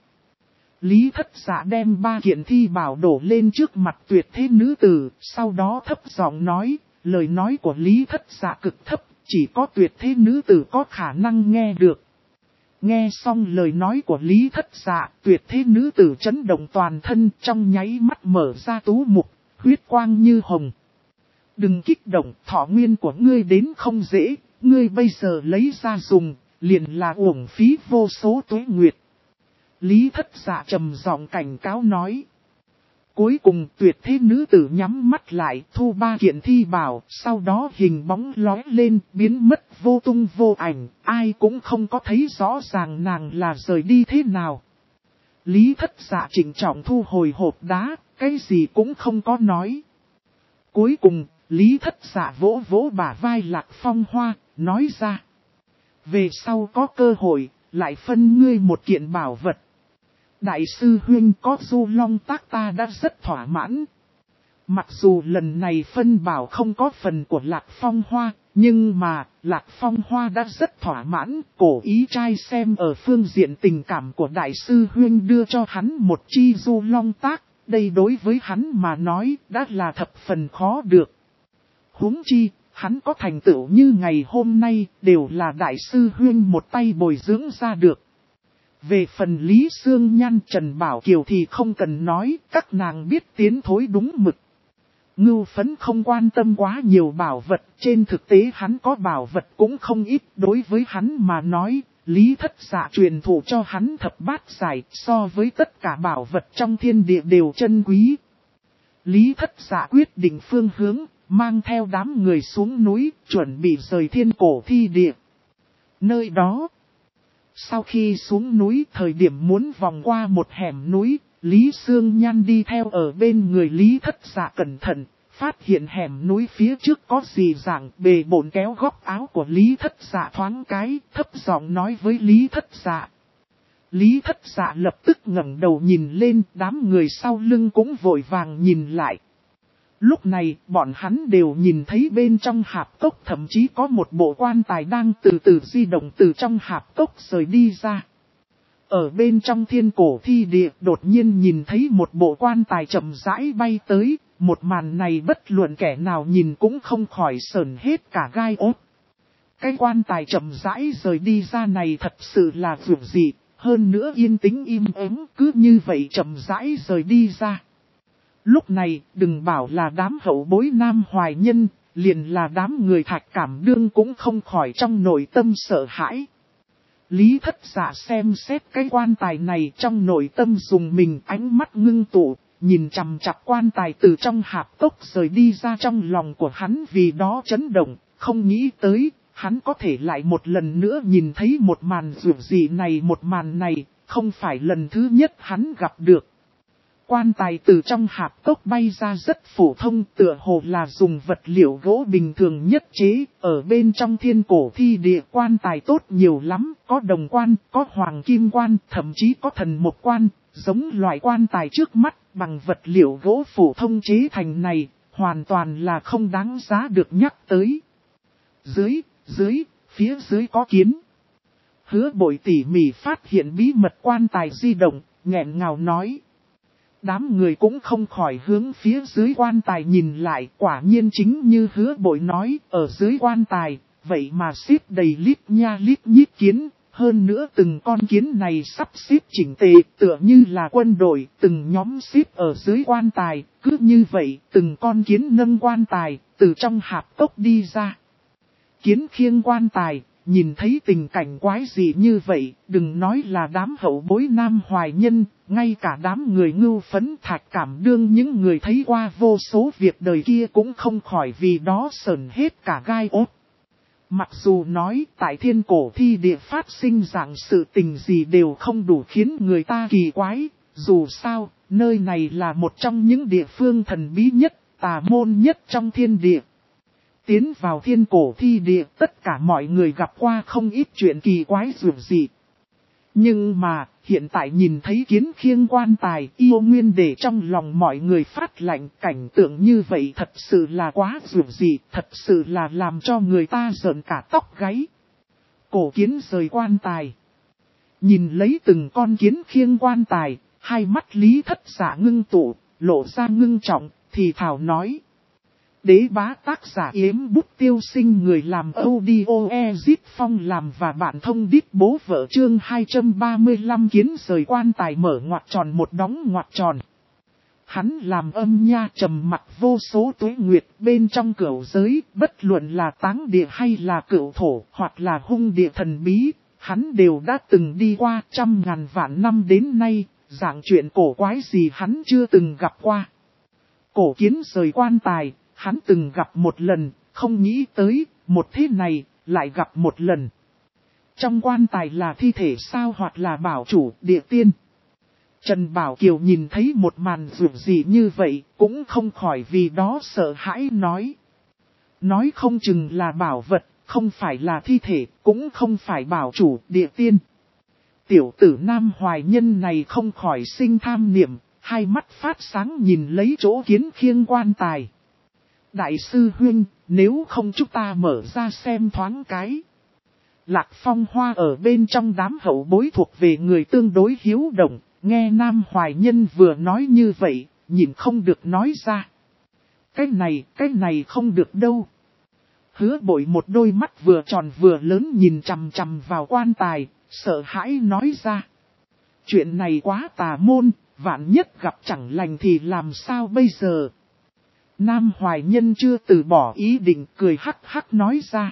A: Lý Thất Dạ đem 3 kiện thi bảo đổ lên trước mặt tuyệt thế nữ tử, sau đó thấp giọng nói. Lời nói của Lý Thất Dạ cực thấp, chỉ có tuyệt thế nữ tử có khả năng nghe được. Nghe xong lời nói của Lý Thất Dạ, tuyệt thế nữ tử chấn động toàn thân, trong nháy mắt mở ra tú mục, huyết quang như hồng. Đừng kích động, thọ nguyên của ngươi đến không dễ, ngươi bây giờ lấy ra dùng, liền là uổng phí vô số tuế nguyệt. Lý Thất Dạ trầm giọng cảnh cáo nói. Cuối cùng tuyệt thế nữ tử nhắm mắt lại, thu 3 kiện thi bảo, sau đó hình bóng lóe lên, biến mất vô tung vô ảnh, ai cũng không có thấy rõ ràng nàng là rời đi thế nào. Lý Thất Dạ trịnh trọng thu hồi hộp đá, cái gì cũng không có nói. Cuối cùng, Lý Thất Dạ vỗ vỗ bả vai Lạc Phong Hoa, nói ra. Về sau có cơ hội, lại phân ngươi một kiện bảo vật. Đại sư huynh có Du Long tác ta đã rất thỏa mãn. Mặc dù lần này phân bảo không có phần của Lạc Phong Hoa, nhưng mà Lạc Phong Hoa đã rất thỏa mãn, cổ ý trai xem ở phương diện tình cảm của đại sư huynh đưa cho hắn một chi Du Long tác, đây đối với hắn mà nói đã là thập phần khó được. Huống chi, hắn có thành tựu như ngày hôm nay đều là đại sư huynh một tay bồi dưỡng ra được. Về phần Lý Sương Nhan Trần Bảo Kiều thì không cần nói, các nàng biết tiến thối đúng mực. Ngưu Phấn không quan tâm quá nhiều bảo vật, trên thực tế hắn có bảo vật cũng không ít, đối với hắn mà nói, Lý Thất Dạ truyền thụ cho hắn thập bát giải, so với tất cả bảo vật trong thiên địa đều chân quý. Lý Thất Dạ quyết định phương hướng, mang theo đám người xuống núi, chuẩn bị rời thiên cổ thi địa. Nơi đó, Sau khi xuống núi thời điểm muốn vòng qua một hẻm núi, Lý Sương Nhan đi theo ở bên người Lý Thất Dạ cẩn thận, phát hiện hẻm núi phía trước có gì dạng, bề bộn kéo góc áo của Lý Thất Dạ thoáng cái, thấp giọng nói với Lý Thất Dạ. Lý Thất Dạ lập tức ngẩng đầu nhìn lên, đám người sau lưng cũng vội vàng nhìn lại. Lúc này, bọn hắn đều nhìn thấy bên trong hạp cốc thậm chí có một bộ quan tài đang từ từ di động từ trong hạp cốc rời đi ra. Ở bên trong thiên cổ thi địa đột nhiên nhìn thấy một bộ quan tài chậm rãi bay tới, một màn này bất luận kẻ nào nhìn cũng không khỏi sởn hết cả gai ốt. Cái quan tài chậm rãi rời đi ra này thật sự là dường dị, hơn nữa yên tĩnh im ắng cứ như vậy chậm rãi rời đi ra. Lúc này, đừng bảo là đám hậu bối Nam Hoài Nhân, liền là đám người Thạch Cảm Đương cũng không khỏi trong nội tâm sợ hãi. Lý Thất Dạ xem xét cái quan tài này trong nội tâm dùng mình, ánh mắt ngưng tụ, nhìn chằm chằm quan tài từ trong hạp cốc rời đi ra, trong lòng của hắn vì đó chấn động, không nghĩ tới, hắn có thể lại một lần nữa nhìn thấy một màn dường dị này, một màn này, không phải lần thứ nhất hắn gặp được. Quan tài từ trong hạp cốc bay ra rất phổ thông, tựa hồ là dùng vật liệu gỗ bình thường nhất chế, ở bên trong thiên cổ thi địa quan tài tốt nhiều lắm, có đồng quan, có hoàng kim quan, thậm chí có thần một quan, giống loại quan tài trước mắt, bằng vật liệu gỗ phổ thông chế thành này, hoàn toàn là không đáng giá được nhắc tới. Phía dưới có kiến. Hứa Bội tỉ mỉ phát hiện bí mật quan tài di động, nghẹn ngào nói. Đám người cũng không khỏi hướng phía dưới quan tài nhìn lại, quả nhiên chính như Hứa Bội nói, ở dưới quan tài, vậy mà xếp đầy lít nha lít nhít kiến, hơn nữa từng con kiến này sắp xếp chỉnh tề, tựa như là quân đội, từng nhóm xếp ở dưới quan tài, cứ như vậy, từng con kiến nâng quan tài, từ trong hạp cốc đi ra. Kiến khiêng quan tài, nhìn thấy tình cảnh quái dị như vậy, đừng nói là đám hậu bối Nam Hoài Nhân, ngay cả đám người Ngưu Phấn Thạch Cảm Đương những người thấy qua vô số việc đời kia cũng không khỏi vì đó sởn hết cả gai ốt. Mặc dù nói tại thiên cổ thi địa phát sinh dạng sự tình gì đều không đủ khiến người ta kỳ quái, dù sao, nơi này là một trong những địa phương thần bí nhất, tà môn nhất trong thiên địa. Tiến vào thiên cổ thi địa, tất cả mọi người gặp qua không ít chuyện kỳ quái dường dị. Nhưng mà, hiện tại nhìn thấy kiến khiêng quan tài, yêu nguyên để trong lòng mọi người phát lạnh, cảnh tượng như vậy thật sự là quá dường dị, thật sự là làm cho người ta rợn cả tóc gáy. Cổ kiến rời quan tài. Nhìn lấy từng con kiến khiêng quan tài, hai mắt Lý Thất Dạ ngưng tụ, lộ ra ngưng trọng, thì thảo nói. Đế bá tác giả Yếm Bút Tiêu Sinh, người làm audio Ezit Phong làm và bạn thông đít bố vợ chương 235 kiến rời quan tài mở ngoặc tròn một đóng ngoặc tròn. Hắn làm âm nha trầm mặc vô số tuế nguyệt bên trong cửu giới, bất luận là táng địa hay là cửu thổ hoặc là hung địa thần bí, hắn đều đã từng đi qua trăm ngàn vạn năm đến nay, dạng chuyện cổ quái gì hắn chưa từng gặp qua. Cổ kiến rời quan tài. Hắn từng gặp một lần, không nghĩ tới, một thế này, lại gặp một lần. Trong quan tài là thi thể sao hoặc là bảo chủ, địa tiên. Trần Bảo Kiều nhìn thấy một màn dường dị như vậy, cũng không khỏi vì đó sợ hãi nói. Nói không chừng là bảo vật, không phải là thi thể, cũng không phải bảo chủ, địa tiên. Tiểu tử Nam Hoài Nhân này không khỏi sinh tham niệm, hai mắt phát sáng nhìn lấy chỗ kiến khiêng quan tài. Đại sư huynh, nếu không chúng ta mở ra xem thoáng cái. Lạc Phong Hoa ở bên trong đám hậu bối thuộc về người tương đối hiếu động, nghe Nam Hoài Nhân vừa nói như vậy, nhìn không được nói ra. Cái này không được đâu. Hứa Bội một đôi mắt vừa tròn vừa lớn nhìn chằm chằm vào quan tài, sợ hãi nói ra. Chuyện này quá tà môn, vạn nhất gặp chẳng lành thì làm sao bây giờ? Nam Hoài Nhân chưa từ bỏ ý định, cười hắc hắc nói ra.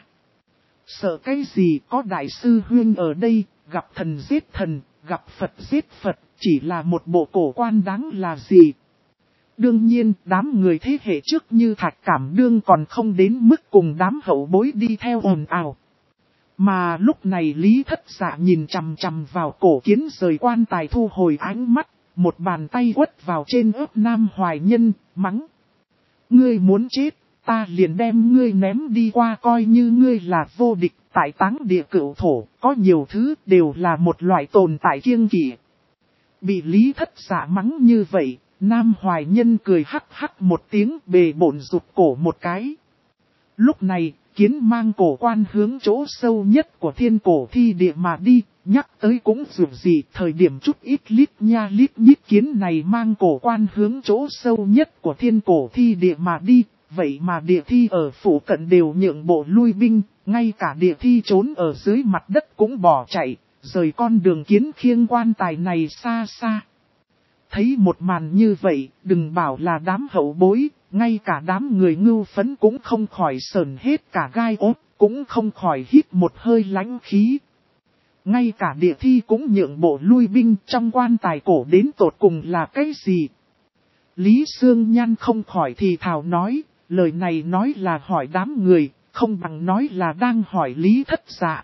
A: Sợ cái gì, có đại sư huynh ở đây, gặp thần giết thần, gặp Phật giết Phật, chỉ là một bộ cổ quan đáng là gì. Đương nhiên, đám người thế hệ trước như Thạch Cảm Đương còn không đến mức cùng đám hậu bối đi theo ồn ào. Mà lúc này Lý Thất Dạ nhìn chằm chằm vào cổ kiến rời quan tài thu hồi ánh mắt, một bàn tay quất vào trên ớt Nam Hoài Nhân, mắng. Ngươi muốn chết, ta liền đem ngươi ném đi qua coi như ngươi là vô địch. Tại Táng Địa Cửu Thổ, có nhiều thứ đều là một loại tồn tại kiêng kỵ. Bị Lý Thất Dạ mắng như vậy, Nam Hoài Nhân cười hắc hắc một tiếng, bề bộn rụt cổ một cái. Lúc này, kiến mang cổ quan hướng chỗ sâu nhất của thiên cổ thi địa mà đi, nhắc tới cũng dù gì, thời điểm chút ít lít nha lít nhít kiến này mang cổ quan hướng chỗ sâu nhất của thiên cổ thi địa mà đi, vậy mà địa thi ở phủ cận đều nhượng bộ lui binh, ngay cả địa thi trốn ở dưới mặt đất cũng bỏ chạy, rời con đường kiến khiêng quan tài này xa xa. Thấy một màn như vậy, đừng bảo là đám hậu bối, ngay cả đám người ngưu phấn cũng không khỏi sờn hết cả gai ốt, cũng không khỏi hít một hơi lãnh khí. Ngay cả địa thi cũng nhượng bộ lui binh, trong quan tài cổ đến tột cùng là cái gì? Lý Sương Nhan không khỏi thì thào nói, lời này nói là hỏi đám người, không bằng nói là đang hỏi Lý Thất Dạ.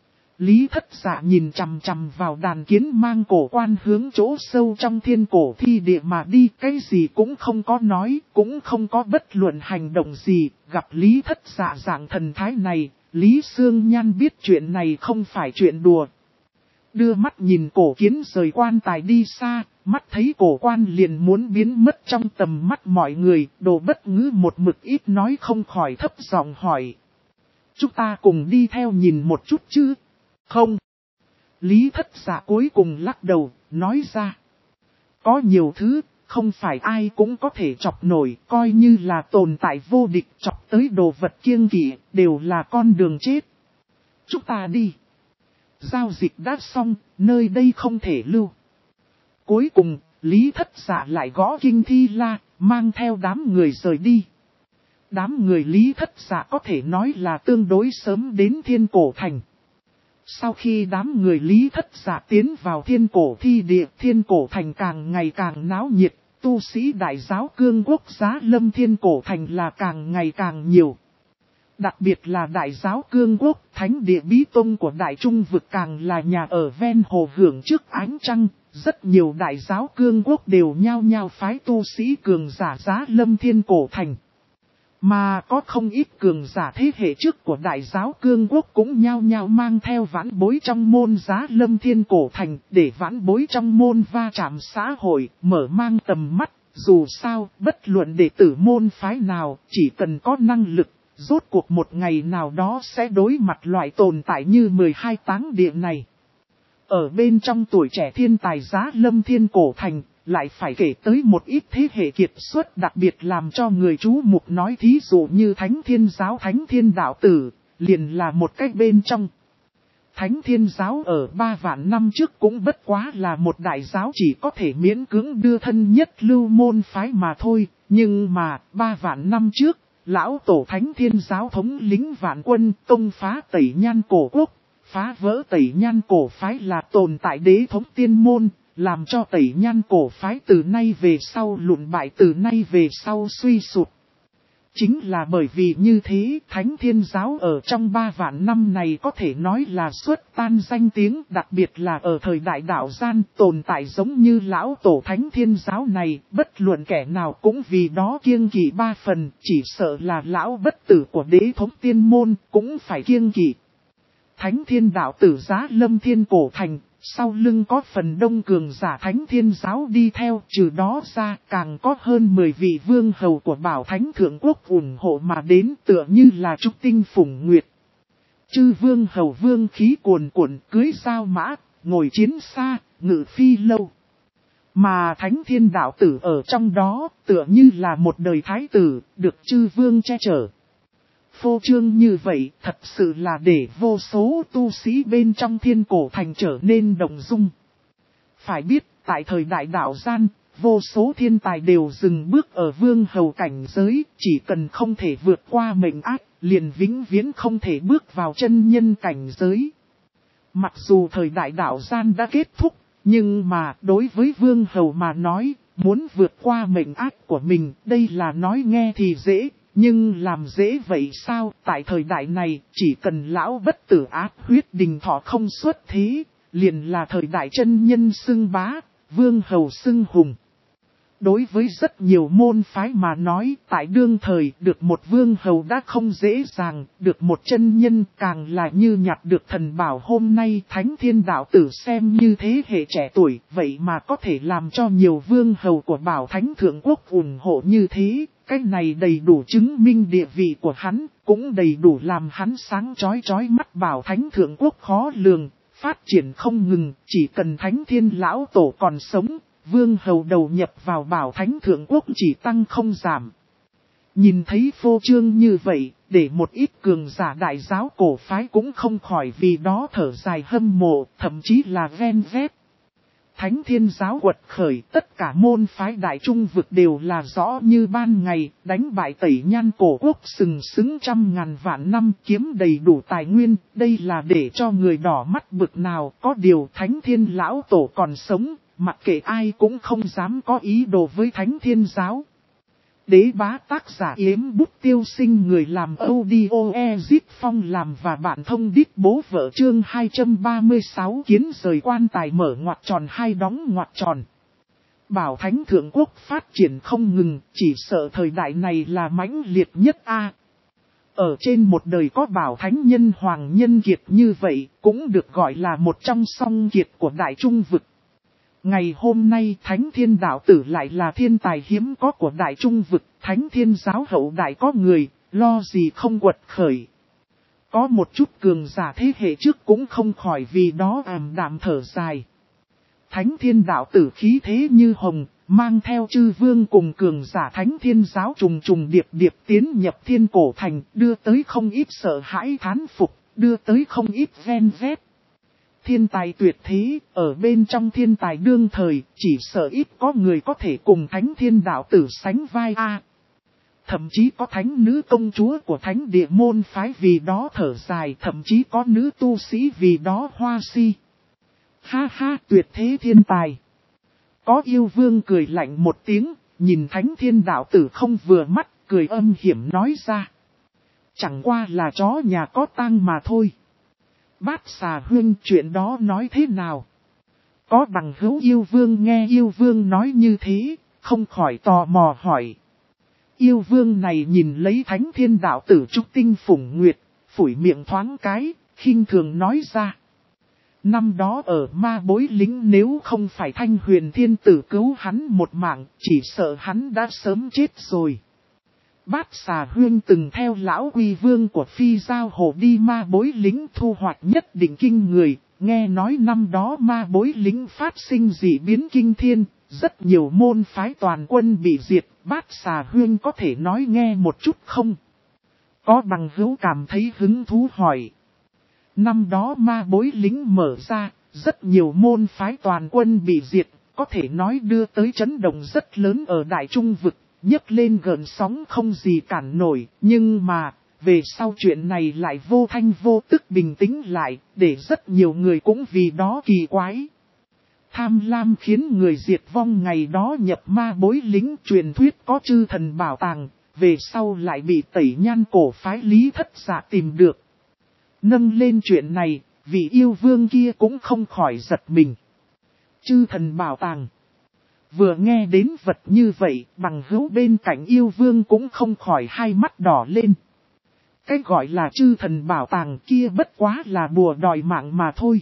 A: Lý Thất Dạ nhìn chằm chằm vào đàn kiến mang cổ quan hướng chỗ sâu trong thiên cổ thi địa mà đi, cái gì cũng không có nói, cũng không có bất luận hành động gì. Gặp Lý Thất Dạ dạng thần thái này, Lý Sương Nhan biết chuyện này không phải chuyện đùa. Đưa mắt nhìn cổ kiến rời quan tài đi xa, mắt thấy cổ quan liền muốn biến mất trong tầm mắt mọi người, Đồ Bất Ngữ một mực ít nói không khỏi thấp giọng hỏi. Chúng ta cùng đi theo nhìn một chút chứ? Không. Lý Thất Dạ cuối cùng lắc đầu, nói ra. Có nhiều thứ, không phải ai cũng có thể chọc nổi, coi như là tồn tại vô địch chọc tới đồ vật kiêng kỵ, đều là con đường chết. Chúng ta đi. Giao dịch đã xong, nơi đây không thể lưu. Cuối cùng, Lý Thất Dạ lại gõ kinh thi la, mang theo đám người rời đi. Đám người Lý Thất Dạ có thể nói là tương đối sớm đến thiên cổ thành. Sau khi đám người Lý Thất Dạ tiến vào thiên cổ thi địa, thiên cổ thành càng ngày càng náo nhiệt, tu sĩ đại giáo cương quốc Giá Lâm thiên cổ thành là càng ngày càng nhiều. Đặc biệt là đại giáo cương quốc, thánh địa bí tông của đại trung vực càng là nhà ở ven hồ hưởng trước ánh trăng, rất nhiều đại giáo cương quốc đều nhao nhao phái tu sĩ cường giả Giá Lâm thiên cổ thành. Mà có không ít cường giả thế hệ trước của đại giáo cương quốc cũng nhao nhao mang theo vãn bối trong môn Giá Lâm thiên cổ thành để vãn bối trong môn va chạm xã hội, mở mang tầm mắt. Dù sao, bất luận đệ tử môn phái nào, chỉ cần có năng lực, rốt cuộc một ngày nào đó sẽ đối mặt loại tồn tại như 12 táng địa này. Ở bên trong tuổi trẻ thiên tài Giá Lâm thiên cổ thành, lại phải kể tới một ít thế hệ kiệt xuất đặc biệt làm cho người chú mục nói thí dụ như Thánh Thiên Giáo Thánh Thiên Đạo Tử, liền là một cách bên trong. Thánh Thiên Giáo ở 3 vạn năm trước cũng bất quá là một đại giáo chỉ có thể miễn cưỡng đưa thân nhất lưu môn phái mà thôi, nhưng mà 3 vạn năm trước, lão tổ Thánh Thiên Giáo thống lĩnh vạn quân công phá Tẩy Nhan cổ quốc, phá vỡ Tẩy Nhan cổ phái là tồn tại đế thống tiên môn. Làm cho Tẩy Nhan cổ phái từ nay về sau lụn bại, từ nay về sau suy sụp. Chính là bởi vì như thế, Thánh Thiên Giáo ở trong 3 vạn năm này có thể nói là xuất tan danh tiếng, đặc biệt là ở thời đại đạo gian tồn tại giống như lão tổ Thánh Thiên Giáo này, bất luận kẻ nào cũng vì đó kiêng kỵ 3 phần, chỉ sợ là lão bất tử của đế thống tiên môn cũng phải kiêng kỵ. Thánh Thiên Đạo Tử Giá Lâm thiên cổ thành. Sau lưng có phần đông cường giả Thánh Thiên Giáo đi theo, trừ đó ra càng có hơn 10 vị vương hầu của Bảo Thánh Thượng Quốc ủng hộ mà đến tựa như là trúc tinh phủng nguyệt. Chư vương hầu vương khí cuồn cuộn cưới sao mã, ngồi chiến xa, ngự phi lâu. Mà Thánh Thiên Đạo Tử ở trong đó tựa như là một đời thái tử, được chư vương che chở. Phô trương như vậy thật sự là để vô số tu sĩ bên trong thiên cổ thành trở nên động dung. Phải biết, tại thời đại đạo gian, vô số thiên tài đều dừng bước ở vương hầu cảnh giới, chỉ cần không thể vượt qua mệnh ác, liền vĩnh viễn không thể bước vào chân nhân cảnh giới. Mặc dù thời đại đạo gian đã kết thúc, nhưng mà đối với vương hầu mà nói, muốn vượt qua mệnh ác của mình, đây là nói nghe thì dễ. Nhưng làm dễ vậy sao, tại thời đại này, chỉ cần lão bất tử ác huyết đình thọ không xuất thế, liền là thời đại chân nhân xưng bá, vương hầu xưng hùng. Đối với rất nhiều môn phái mà nói, tại đương thời được một vương hầu đã không dễ dàng, được một chân nhân càng là như nhặt được thần bảo. Hôm nay Thánh Thiên Đạo Tử xem như thế hệ trẻ tuổi, vậy mà có thể làm cho nhiều vương hầu của Bảo Thánh Thượng Quốc ủng hộ như thế, cái này đầy đủ chứng minh địa vị của hắn, cũng đầy đủ làm hắn sáng chói mắt. Bảo Thánh Thượng Quốc khó lường, phát triển không ngừng, chỉ cần Thánh Thiên Lão Tổ còn sống. Vương hầu đầu nhập vào Bảo Thánh Thượng Quốc chỉ tăng không giảm. Nhìn thấy phô trương như vậy, để một ít cường giả đại giáo cổ phái cũng không khỏi vì đó thở dài hâm mộ, thậm chí là ven vét. Thánh Thiên Giáo quật khởi, tất cả môn phái đại trung vực đều là rõ như ban ngày, đánh bại Tẩy Nhan cổ quốc sừng sững trăm ngàn vạn năm, kiếm đầy đủ tài nguyên, đây là để cho người đỏ mắt bực nào. Có điều Thánh Thiên Lão Tổ còn sống, mặc kệ ai cũng không dám có ý đồ với Thánh Thiên Giáo. Đế bá tác giả Yếm Bút Tiêu Sinh, người làm audio Ezip Phong làm và bạn thông đít bố vợ. Chương 236 kiến rời quan tài mở ngoặc tròn hai đóng ngoặc tròn. Bảo Thánh Thượng Quốc phát triển không ngừng, chỉ sợ thời đại này là mãnh liệt nhất a. Ở trên một đời có Bảo Thánh Nhân Hoàng Nhân Kiệt như vậy, cũng được gọi là một trong song kiệt của đại trung vực. Ngày hôm nay Thánh Thiên Đạo Tử lại là thiên tài hiếm có của đại trung vực, Thánh Thiên Giáo hậu đại có người, lo gì không quật khởi. Có một chút cường giả thế hệ trước cũng không khỏi vì đó ảm đạm thở dài. Thánh Thiên Đạo Tử khí thế như hồng, mang theo chư vương cùng cường giả Thánh Thiên Giáo trùng trùng điệp điệp tiến nhập thiên cổ thành, đưa tới không ít sợ hãi thán phục, đưa tới không ít ven vét. Thiên tài tuyệt thế, ở bên trong thiên tài đương thời, chỉ sợ ít có người có thể cùng Thánh Thiên Đạo Tử sánh vai a. Thậm chí có thánh nữ công chúa của thánh địa môn phái vì đó thở dài, thậm chí có nữ tu sĩ vì đó hoa si. Ha ha, tuyệt thế thiên tài. Có yêu vương cười lạnh một tiếng, nhìn Thánh Thiên Đạo Tử không vừa mắt, cười âm hiểm nói ra. Chẳng qua là chó nhà có tang mà thôi. Bát Xà Huynh, chuyện đó nói thế nào? Có bằng hữu yêu vương nghe yêu vương nói như thế, không khỏi tò mò hỏi. Yêu vương này nhìn lấy Thánh Thiên Đạo Tử trúc tinh phủng nguyệt, phủi miệng thoáng cái, khinh thường nói ra. Năm đó ở Ma Bối Lính, nếu không phải Thanh Huyền Thiên Tử cứu hắn một mạng, chỉ sợ hắn đã sớm chết rồi. Bát Xà Huyên từng theo lão quy vương của Phi Giao Hồ đi Ma Bối Lính, thu hoạch nhất định kinh người, nghe nói năm đó Ma Bối Lính phát sinh dị biến kinh thiên, rất nhiều môn phái toàn quân bị diệt. Bát Xà Huyên có thể nói nghe một chút không? Có bằng hữu cảm thấy hứng thú hỏi. Năm đó Ma Bối Lính mở ra, rất nhiều môn phái toàn quân bị diệt, có thể nói đưa tới chấn động rất lớn ở đại trung vực. Nhấc lên gợn sóng không gì cản nổi, nhưng mà, về sau chuyện này lại vô thanh vô tức bình tĩnh lại, để rất nhiều người cũng vì đó kỳ quái. Tham lam khiến người diệt vong, ngày đó nhập Ma Bối Lính, truyền thuyết có chư thần bảo tàng, về sau lại bị Tẩy Nhan cổ phái Lý Thất Dạ tìm được. Nâng lên chuyện này, vị yêu vương kia cũng không khỏi giật mình. Chư thần bảo tàng. Vừa nghe đến vật như vậy, bằng hữu bên cạnh yêu vương cũng không khỏi hai mắt đỏ lên. Cái gọi là chư thần bảo tàng kia bất quá là bùa đòi mạng mà thôi.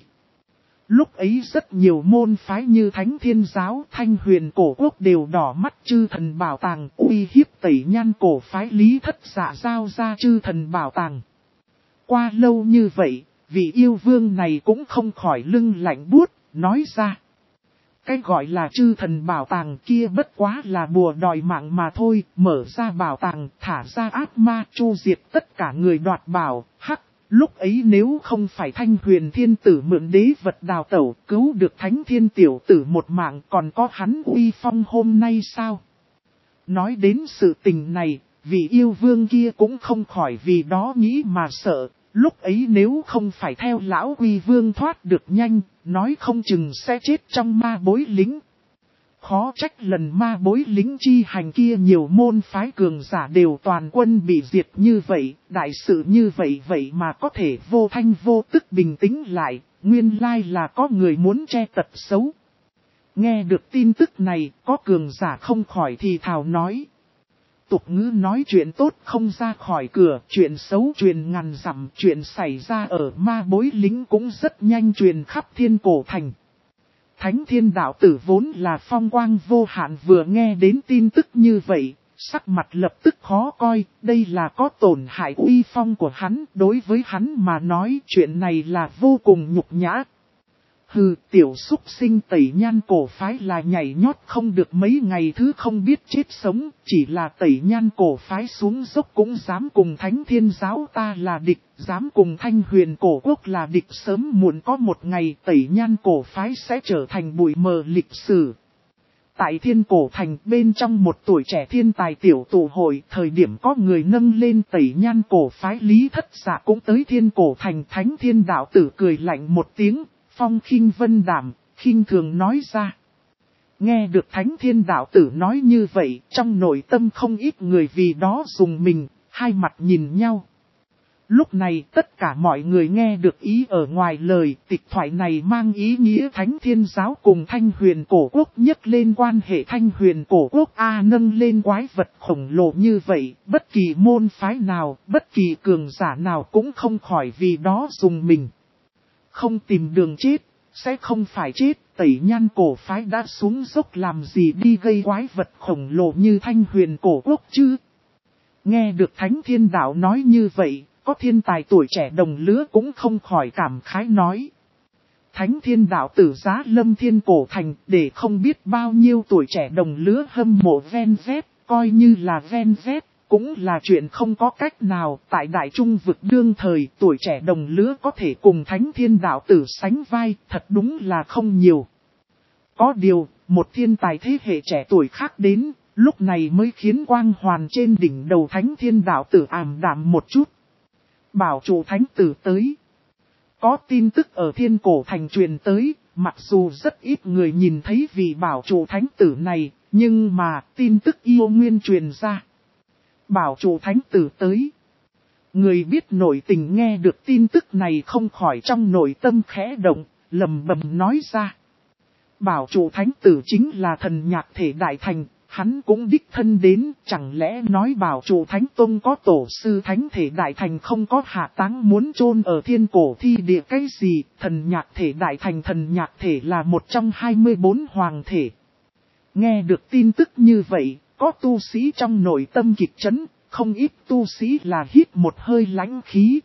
A: Lúc ấy rất nhiều môn phái như Thánh Thiên Giáo, Thanh Huyền cổ quốc đều đỏ mắt chư thần bảo tàng, uy hiếp Tẩy Nhan cổ phái Lý Thất Dạ giao ra chư thần bảo tàng. Qua lâu như vậy, vị yêu vương này cũng không khỏi lưng lạnh buốt, nói ra. Cái gọi là chư thần bảo tàng kia bất quá là bùa đòi mạng mà thôi, mở ra bảo tàng, thả ra ác ma, chu diệt tất cả người đoạt bảo, hắc, lúc ấy nếu không phải Thanh Huyền Thiên Tử mượn đế vật đào tẩu, cứu được Thánh Thiên Tiểu Tử một mạng, còn có hắn uy phong hôm nay sao? Nói đến sự tình này, vị yêu vương kia cũng không khỏi vì đó nghĩ mà sợ. Lúc ấy nếu không phải theo lão quy vương thoát được nhanh, nói không chừng sẽ chết trong Ma Bối Lính. khó trách lần ma bối lính chi hành kia nhiều môn phái cường giả đều toàn quân bị diệt như vậy, đại sự như vậy vậy mà có thể vô thanh vô tức bình tĩnh lại, nguyên lai là có người muốn che tật xấu. Nghe được tin tức này, có cường giả không khỏi thì thào nói. Tục ngữ nói chuyện tốt không ra khỏi cửa, chuyện xấu truyền ngàn dặm, chuyện xảy ra ở ma bối lính cũng rất nhanh truyền khắp thiên cổ thành. Thánh thiên đạo tử vốn là phong quang vô hạn vừa nghe đến tin tức như vậy, sắc mặt lập tức khó coi, đây là có tổn hại uy phong của hắn, đối với hắn mà nói chuyện này là vô cùng nhục nhã. Hừ, tiểu súc sinh Tẩy Nhan cổ phái là nhảy nhót không được mấy ngày thứ không biết chết sống, chỉ là Tẩy Nhan cổ phái xuống dốc cũng dám cùng Thánh Thiên giáo ta là địch, dám cùng Thanh Huyền cổ quốc là địch, sớm muộn có một ngày Tẩy Nhan cổ phái sẽ trở thành bụi mờ lịch sử. Tại thiên cổ thành bên trong một tuổi trẻ thiên tài tiểu tụ hội, thời điểm có người nâng lên Tẩy Nhan cổ phái Lý Thất Dạ cũng tới thiên cổ thành. Thánh Thiên đạo tử cười lạnh một tiếng, phong khinh vân đảm, khinh thường nói ra. Nghe được Thánh Thiên đạo tử nói như vậy, trong nội tâm không ít người vì đó dùng mình, hai mặt nhìn nhau. Lúc này tất cả mọi người nghe được ý ở ngoài lời, tịch thoại này mang ý nghĩa Thánh Thiên giáo cùng Thanh Huyền cổ quốc nhấc lên quan hệ. Thanh Huyền cổ quốc nâng lên quái vật khổng lồ như vậy, bất kỳ môn phái nào, bất kỳ cường giả nào cũng không khỏi vì đó dùng mình. Không tìm đường chết, sẽ không phải chết, Tẩy Nhan cổ phái đã xuống dốc làm gì đi gây quái vật khổng lồ như Thanh Huyền cổ quốc chứ? Nghe được Thánh Thiên đạo nói như vậy, có thiên tài tuổi trẻ đồng lứa cũng không khỏi cảm khái nói. Thánh Thiên đạo tử giá lâm thiên cổ thành, để không biết bao nhiêu tuổi trẻ đồng lứa hâm mộ ven vét, coi như là ven vét, cũng là chuyện không có cách nào. Tại đại trung vực đương thời, tuổi trẻ đồng lứa có thể cùng Thánh Thiên đạo tử sánh vai, thật đúng là không nhiều. Có điều, một thiên tài thế hệ trẻ tuổi khác đến, lúc này mới khiến quang hoàn trên đỉnh đầu Thánh Thiên đạo tử ảm đạm một chút. Bảo chủ thánh tử tới. Có tin tức ở thiên cổ thành truyền tới, mặc dù rất ít người nhìn thấy vị bảo chủ thánh tử này, nhưng mà tin tức yêu nguyên truyền ra. Bảo chủ thánh tử tới. Người biết nội tình nghe được tin tức này không khỏi trong nội tâm khẽ động, lầm bầm nói ra. Bảo chủ thánh tử chính là thần nhạc thể đại thành. Hắn cũng đích thân đến, chẳng lẽ nói bảo chủ thánh tông có tổ sư thánh thể đại thành không có hạ táng muốn chôn ở thiên cổ thi địa cái gì, thần nhạc thể đại thành. Thần nhạc thể là một trong 24 hoàng thể. Nghe được tin tức như vậy, có tu sĩ trong nội tâm kịch chấn, không ít tu sĩ là hít một hơi lãnh khí.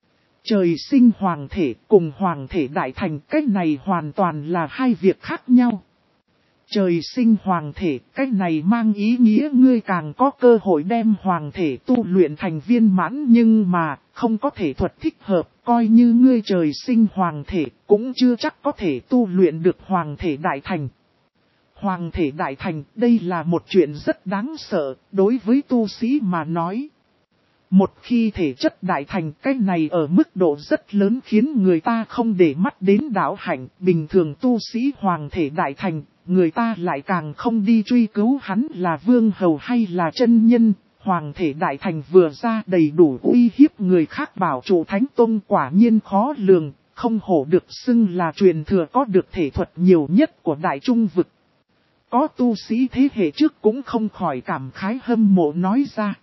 A: Trời sinh hoàng thể cùng hoàng thể đại thành, cái này hoàn toàn là hai việc khác nhau. Trời sinh hoàng thể, cái này mang ý nghĩa ngươi càng có cơ hội đem hoàng thể tu luyện thành viên mãn, nhưng mà không có thể thuật thích hợp, coi như ngươi trời sinh hoàng thể cũng chưa chắc có thể tu luyện được hoàng thể đại thành. Hoàng thể đại thành, đây là một chuyện rất đáng sợ, đối với tu sĩ mà nói. Một khi thể chất đại thành, cái này ở mức độ rất lớn khiến người ta không để mắt đến đạo hạnh. Bình thường tu sĩ hoàng thể đại thành, người ta lại càng không đi truy cứu hắn là vương hầu hay là chân nhân. Hoàng thể đại thành vừa ra đầy đủ uy hiếp người khác. Bảo chủ thánh tông quả nhiên khó lường, không hổ được xưng là truyền thừa có được thể thuật nhiều nhất của đại trung vực. Có tu sĩ thế hệ trước cũng không khỏi cảm khái hâm mộ nói ra.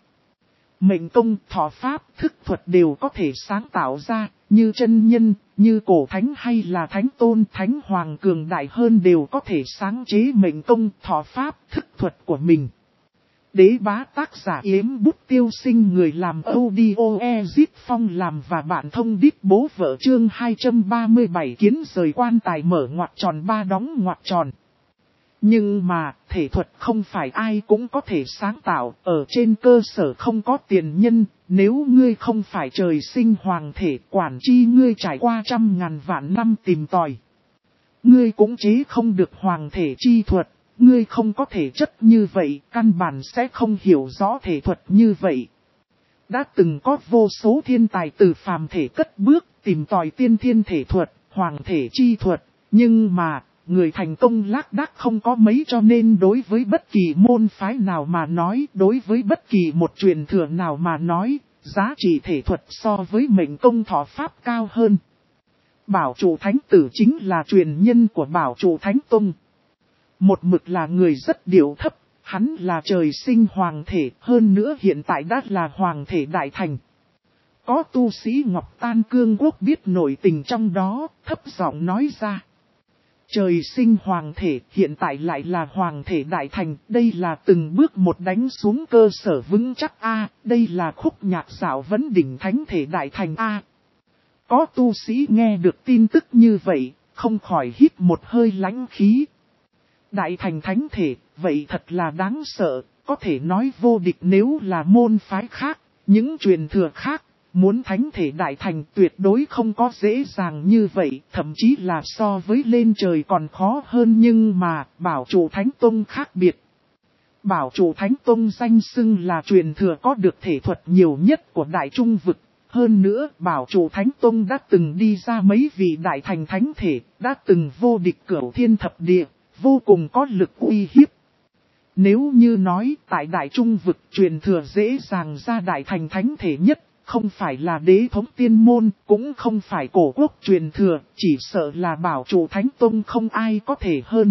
A: Mệnh công, thọ pháp, thức thuật đều có thể sáng tạo ra, như chân nhân, như cổ thánh hay là thánh tôn, thánh hoàng cường đại hơn đều có thể sáng chế mệnh công, thọ pháp, thức thuật của mình. Đế bá tác giả Yếm Bút Tiêu Sinh, người làm audio Ezit Phong làm và bạn thông đít bố vợ, chương 237 kiến rời quan tài mở ngoặc tròn ba đóng ngoặc tròn. Nhưng mà, thể thuật không phải ai cũng có thể sáng tạo, ở trên cơ sở không có tiền nhân, nếu ngươi không phải trời sinh hoàng thể, quản chi ngươi trải qua 100.000 vạn năm tìm tòi. Ngươi cũng chế không được hoàng thể chi thuật, ngươi không có thể chất như vậy, căn bản sẽ không hiểu rõ thể thuật như vậy. Đã từng có vô số thiên tài từ phàm thể cất bước, tìm tòi tiên thiên thể thuật, hoàng thể chi thuật, nhưng mà người thành công lác đác không có mấy, cho nên đối với bất kỳ môn phái nào mà nói, đối với bất kỳ một truyền thừa nào mà nói, giá trị thể thuật so với mệnh công thọ pháp cao hơn. Bảo Trụ Thánh Tử chính là truyền nhân của Bảo Trụ Thánh Tông. Một mực là người rất điệu thấp, hắn là trời sinh hoàng thể, hơn nữa hiện tại đã là hoàng thể đại thành. Có tu sĩ Ngọc Tan Cương Quốc biết nội tình trong đó, thấp giọng nói ra. Trời sinh hoàng thể, hiện tại lại là hoàng thể đại thành, đây là từng bước một đánh xuống cơ sở vững chắc A, đây là khúc nhạc dạo vấn đỉnh thánh thể đại thành A. Có tu sĩ nghe được tin tức như vậy, không khỏi hít một hơi lãnh khí. Đại thành thánh thể, vậy thật là đáng sợ, có thể nói vô địch nếu là môn phái khác, những truyền thừa khác. Muốn thánh thể đại thành tuyệt đối không có dễ dàng như vậy, thậm chí là so với lên trời còn khó hơn, nhưng mà Bảo Trụ Thánh Tông khác biệt. Bảo Trụ Thánh Tông danh xưng là truyền thừa có được thể thuật nhiều nhất của Đại Trung vực. Hơn nữa, Bảo Trụ Thánh Tông đã từng đi ra mấy vị đại thành thánh thể, đã từng vô địch cửu thiên thập địa, vô cùng có lực uy hiếp. Nếu như nói tại Đại Trung vực truyền thừa dễ dàng ra đại thành thánh thể nhất, không phải là Đế Thống Tiên Môn, cũng không phải cổ quốc truyền thừa, chỉ sợ là Bảo Trụ Thánh Tông không ai có thể hơn.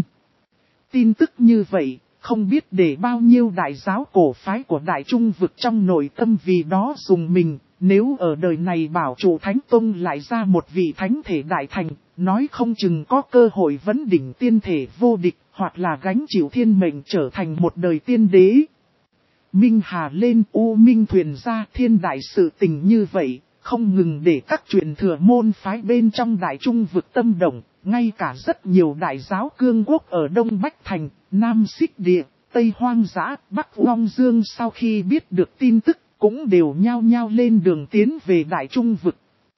A: Tin tức như vậy, không biết để bao nhiêu đại giáo cổ phái của Đại Trung vực trong nội tâm vì đó dùng mình, nếu ở đời này Bảo Trụ Thánh Tông lại ra một vị thánh thể đại thành, nói không chừng có cơ hội vấn đỉnh tiên thể vô địch, hoặc là gánh chịu thiên mệnh trở thành một đời tiên đế. Minh Hà lên U Minh thuyền ra, thiên đại sự tình như vậy, không ngừng để các truyền thừa môn phái bên trong Đại Trung vực tâm động, ngay cả rất nhiều đại giáo cương quốc ở Đông Bách Thành, Nam Xích Địa, Tây Hoang Dã, Bắc Long Dương sau khi biết được tin tức, cũng đều nhao nhao lên đường tiến về Đại Trung vực.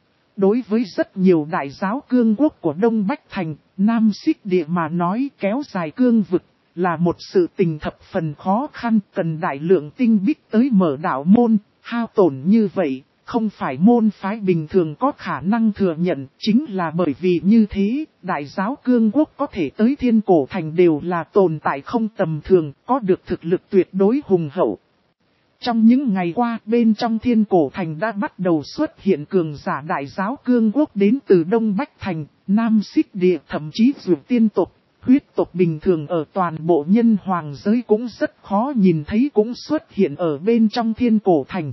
A: Đối với rất nhiều đại giáo cương quốc của Đông Bách Thành, Nam Xích Địa mà nói kéo dài cương vực, là một sự tình thập phần khó khăn, cần đại lượng tinh bích tới mở đạo môn, hao tổn như vậy, không phải môn phái bình thường có khả năng thừa nhận, chính là bởi vì như thế, đại giáo cương quốc có thể tới Thiên Cổ Thành đều là tồn tại không tầm thường, có được thực lực tuyệt đối hùng hậu. Trong những ngày qua, bên trong Thiên Cổ Thành đã bắt đầu xuất hiện cường giả đại giáo cương quốc đến từ Đông Bách Thành, Nam Xích Địa, thậm chí Dược Tiên tộc. Huyết tộc bình thường ở toàn bộ nhân hoàng giới cũng rất khó nhìn thấy, cũng xuất hiện ở bên trong Thiên Cổ Thành.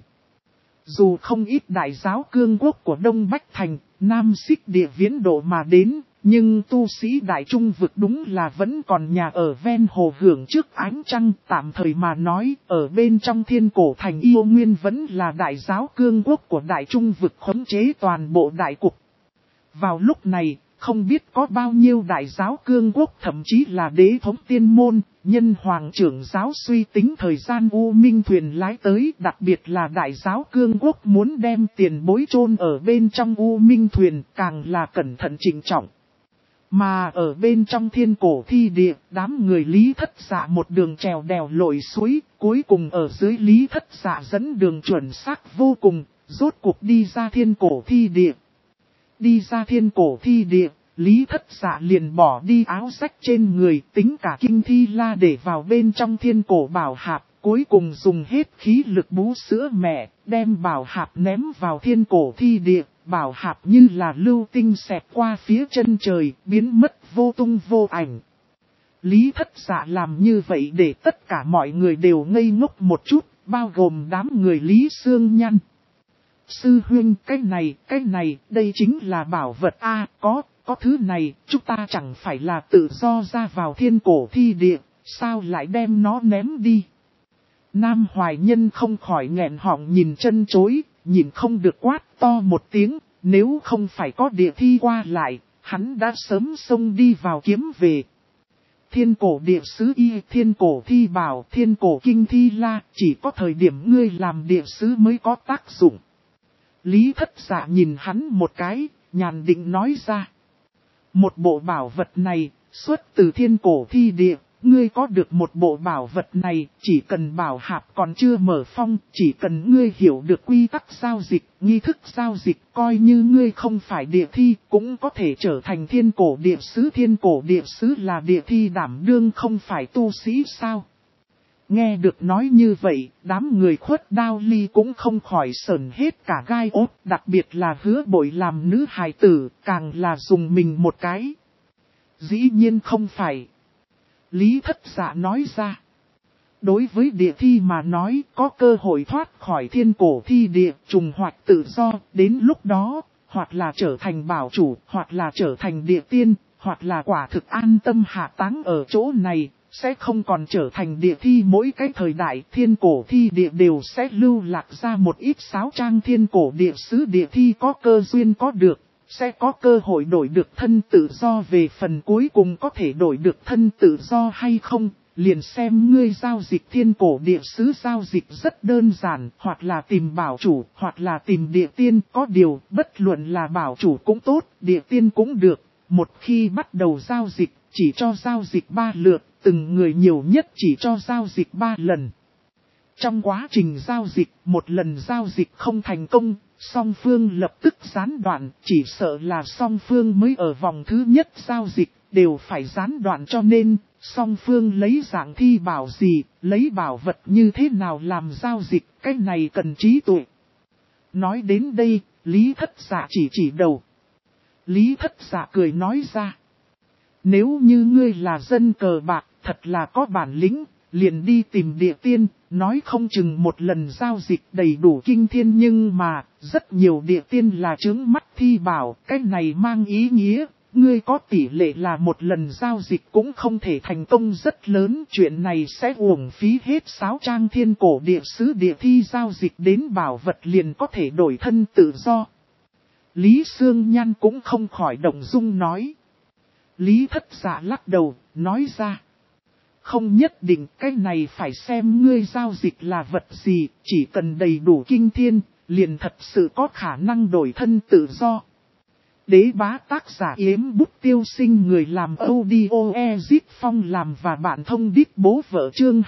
A: Dù không ít đại giáo cương quốc của Đông Bách Thành, Nam Xích Địa viễn độ mà đến, nhưng tu sĩ Đại Trung vực đúng là vẫn còn nhà ở ven hồ hưởng trước ánh trăng. Tạm thời mà nói, ở bên trong Thiên Cổ Thành Yêu Nguyên vẫn là đại giáo cương quốc của Đại Trung vực khống chế toàn bộ đại cục. Vào lúc này, không biết có bao nhiêu đại giáo cương quốc, thậm chí là Đế Thống Tiên Môn, nhân hoàng trưởng giáo suy tính thời gian U Minh thuyền lái tới, đặc biệt là đại giáo cương quốc muốn đem tiền bối chôn ở bên trong U Minh thuyền, càng là cẩn thận trịnh trọng. Mà ở bên trong Thiên Cổ Thi Địa, đám người Lý Thất Dạ một đường trèo đèo lội suối, cuối cùng ở dưới Lý Thất Dạ dẫn đường chuẩn xác vô cùng, rốt cuộc đi ra Thiên Cổ Thi Địa. Đi ra Thiên Cổ Thi Địa, Lý Thất Dạ liền bỏ đi áo rách trên người, tính cả kinh thi la để vào bên trong Thiên Cổ bảo hạp, cuối cùng dùng hết khí lực bú sữa mẹ, đem bảo hạp ném vào Thiên Cổ Thi Địa, bảo hạp như là lưu tinh xẹt qua phía chân trời, biến mất vô tung vô ảnh. Lý Thất Dạ làm như vậy để tất cả mọi người đều ngây ngốc một chút, bao gồm đám người Lý Sương Nhăn. Sư huynh, cái này, đây chính là bảo vật A, có thứ này, chúng ta chẳng phải là tự do ra vào Thiên Cổ Thi Địa, sao lại đem nó ném đi. Nam Hoài Nhân không khỏi nghẹn họng nhìn chân chối, nhìn không được quát to một tiếng, nếu không phải có địa thi qua lại, hắn đã sớm xông đi vào kiếm về. Thiên Cổ Địa Sứ Y, Thiên Cổ Thi Bảo, Thiên Cổ Kinh Thi La, chỉ có thời điểm ngươi làm địa sứ mới có tác dụng. Lý Thất Dạ nhìn hắn một cái, nhàn định nói ra. Một bộ bảo vật này, xuất từ Thiên Cổ Thi Địa, ngươi có được một bộ bảo vật này, chỉ cần bảo hạp còn chưa mở phong, chỉ cần ngươi hiểu được quy tắc giao dịch, nghi thức giao dịch, coi như ngươi không phải địa thi, cũng có thể trở thành thiên cổ địa sứ. Thiên cổ địa sứ là địa thi đảm đương, không phải tu sĩ sao? Nghe được nói như vậy, đám người Khuất Đao Ly cũng không khỏi sởn hết cả gai ốt, đặc biệt là Hứa Bội làm nữ hài tử, càng là dùng mình một cái. Dĩ nhiên không phải. Lý Thất Dạ nói ra. Đối với địa thi mà nói, có cơ hội thoát khỏi thiên cổ thi địa, trùng hoạch tự do, đến lúc đó, hoặc là trở thành bảo chủ, hoặc là trở thành địa tiên, hoặc là quả thực an tâm hạ táng ở chỗ này, sẽ không còn trở thành địa thi. Mỗi cái thời đại thiên cổ thi địa đều sẽ lưu lạc ra một ít sáo trang thiên cổ địa sứ. Địa thi có cơ duyên có được, sẽ có cơ hội đổi được thân tự do. Về phần cuối cùng có thể đổi được thân tự do hay không, liền xem ngươi giao dịch. Thiên cổ địa sứ giao dịch rất đơn giản, hoặc là tìm bảo chủ, hoặc là tìm địa tiên. Có điều, bất luận là bảo chủ cũng tốt, địa tiên cũng được. Một khi bắt đầu giao dịch, chỉ cho giao dịch 3 lượt, từng người nhiều nhất chỉ cho giao dịch 3 lần. Trong quá trình giao dịch, một lần giao dịch không thành công, song phương lập tức gián đoạn, chỉ sợ là song phương mới ở vòng thứ nhất giao dịch, đều phải gián đoạn. Cho nên, song phương lấy dạng thi bảo gì, lấy bảo vật như thế nào làm giao dịch, cái này cần trí tuệ. Nói đến đây, Lý Thất Dạ chỉ đầu. Lý Thất Dạ cười nói ra. Nếu như ngươi là dân cờ bạc, thật là có bản lĩnh, liền đi tìm địa tiên, nói không chừng một lần giao dịch đầy đủ kinh thiên. Nhưng mà, rất nhiều địa tiên là trướng mắt thi bảo, cái này mang ý nghĩa, ngươi có tỷ lệ là một lần giao dịch cũng không thể thành công rất lớn. Chuyện này sẽ uổng phí hết sáo trang thiên cổ địa sứ. Địa thi giao dịch đến bảo vật liền có thể đổi thân tự do. Lý Sương Nhan cũng không khỏi động dung nói. Lý Thất Dạ lắc đầu, nói ra. Không nhất định, cái này phải xem ngươi giao dịch là vật gì, chỉ cần đầy đủ kinh thiên, liền thật sự có khả năng đổi thân tự do. Đế bá tác giả Yếm Bút Tiêu Sinh, người làm audio Ezit Phong làm và bạn thông đít bố vợ. Chương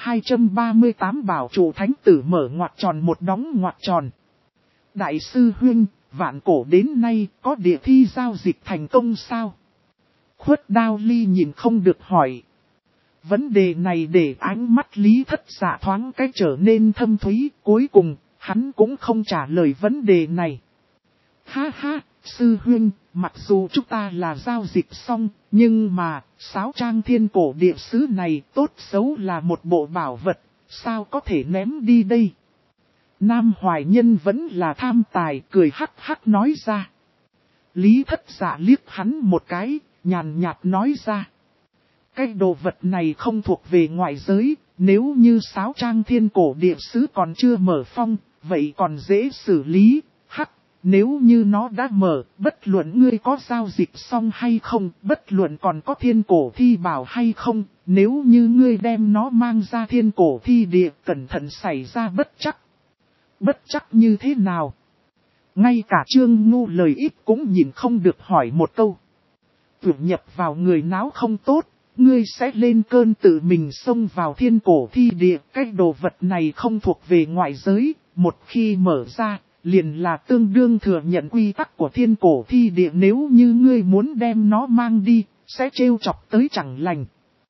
A: 238 bảo chủ thánh tử mở ngoặc tròn một đóng ngoặc tròn. Đại sư huynh, vạn cổ đến nay có địa thi giao dịch thành công sao? Khuất Đao Ly nhìn không được hỏi. Vấn đề này để ánh mắt Lý Thất Dạ thoáng cách trở nên thâm thúy, cuối cùng, hắn cũng không trả lời vấn đề này. Ha ha, sư huynh, mặc dù chúng ta là giao dịch xong, nhưng mà, sáo trang thiên cổ địa sứ này tốt xấu là một bộ bảo vật, sao có thể ném đi đây? Nam Hoài Nhân vẫn là tham tài, cười hắc hắc nói ra. Lý Thất Dạ liếc hắn một cái, nhàn nhạt nói ra. Cái đồ vật này không thuộc về ngoại giới, nếu như sáo trang thiên cổ địa sứ còn chưa mở phong, vậy còn dễ xử lý. Hắc, nếu như nó đã mở, bất luận ngươi có giao dịch xong hay không, bất luận còn có thiên cổ thi bảo hay không, nếu như ngươi đem nó mang ra thiên cổ thi địa, cẩn thận xảy ra bất chắc. Bất chắc như thế nào? Ngay cả Trương Ngu lời ít cũng nhìn không được hỏi một câu. Tuyển nhập vào người náo không tốt, ngươi sẽ lên cơn tự mình xông vào thiên cổ thi địa. Cái đồ vật này không thuộc về ngoại giới, một khi mở ra, liền là tương đương thừa nhận quy tắc của thiên cổ thi địa. Nếu như ngươi muốn đem nó mang đi, sẽ trêu chọc tới chẳng lành.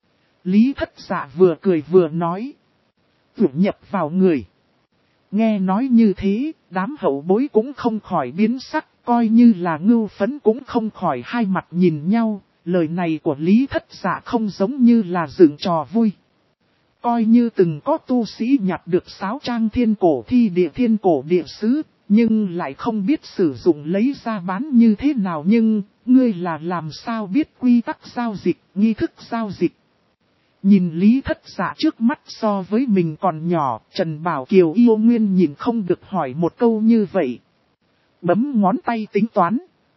A: Lý Thất Dạ vừa cười vừa nói. Tuyển nhập vào người. Nghe nói như thế, đám hậu bối cũng không khỏi biến sắc, coi như là ngưu phấn cũng không khỏi hai mặt nhìn nhau. Lời này của Lý Thất Dạ không giống như là dựng trò vui. Coi như từng có tu sĩ nhặt được sáo trang thiên cổ thi địa thiên cổ địa sứ, nhưng lại không biết sử dụng lấy ra bán như thế nào. Nhưng, ngươi là làm sao biết quy tắc giao dịch, nghi thức giao dịch? Nhìn Lý Thất Dạ trước mắt so với mình còn nhỏ, Trần Bảo Kiều yêu nguyên nhìn không được hỏi một câu như vậy. Bấm ngón tay tính toán.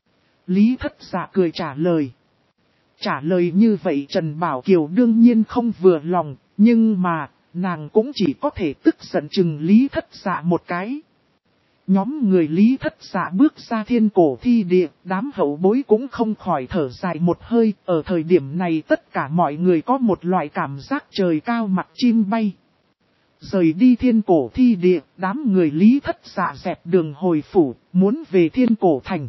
A: Lý Thất Dạ cười trả lời. Trả lời như vậy Trần Bảo Kiều đương nhiên không vừa lòng, nhưng mà, nàng cũng chỉ có thể tức giận chừng Lý Thất Dạ một cái. Nhóm người Lý Thất Dạ bước ra thiên cổ thi địa, đám hậu bối cũng không khỏi thở dài một hơi. Ở thời điểm này tất cả mọi người có một loại cảm giác trời cao mặt chim bay. Rời đi thiên cổ thi địa, đám người Lý Thất Dạ dẹp đường hồi phủ, muốn về thiên cổ thành.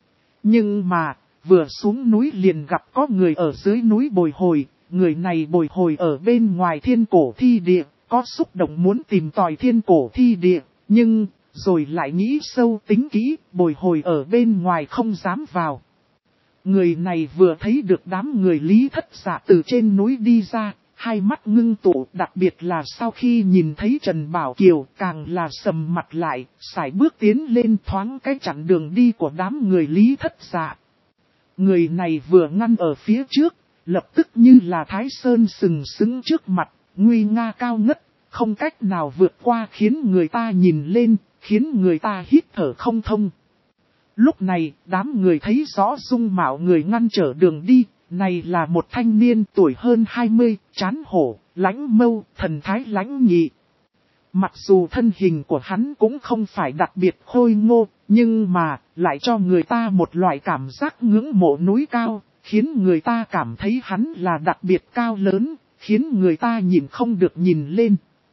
A: Nhưng mà, vừa xuống núi liền gặp có người ở dưới núi bồi hồi. Người này bồi hồi ở bên ngoài thiên cổ thi địa, có xúc động muốn tìm tòi thiên cổ thi địa, nhưng rồi lại nghĩ sâu tính kỹ, bồi hồi ở bên ngoài không dám vào. Người này vừa thấy được đám người Lý Thất Dạ từ trên núi đi ra, hai mắt ngưng tụ, đặc biệt là sau khi nhìn thấy Trần Bảo Kiều càng là sầm mặt lại, sải bước tiến lên thoáng cái chặn đường đi của đám người Lý Thất Dạ. Người này vừa ngăn ở phía trước, lập tức như là Thái Sơn sừng sững trước mặt, nguy nga cao ngất, không cách nào vượt qua khiến người ta nhìn lên, khiến người ta hít thở không thông. Lúc này, đám người thấy rõ dung mạo người ngăn trở đường đi, này là một thanh niên tuổi hơn 20, trán hổ, lãnh mâu, thần thái lãnh nhị. Mặc dù thân hình của hắn cũng không phải đặc biệt khôi ngô, nhưng mà lại cho người ta một loại cảm giác ngưỡng mộ núi cao, khiến người ta cảm thấy hắn là đặc biệt cao lớn, khiến người ta nhìn không được nhìn lên.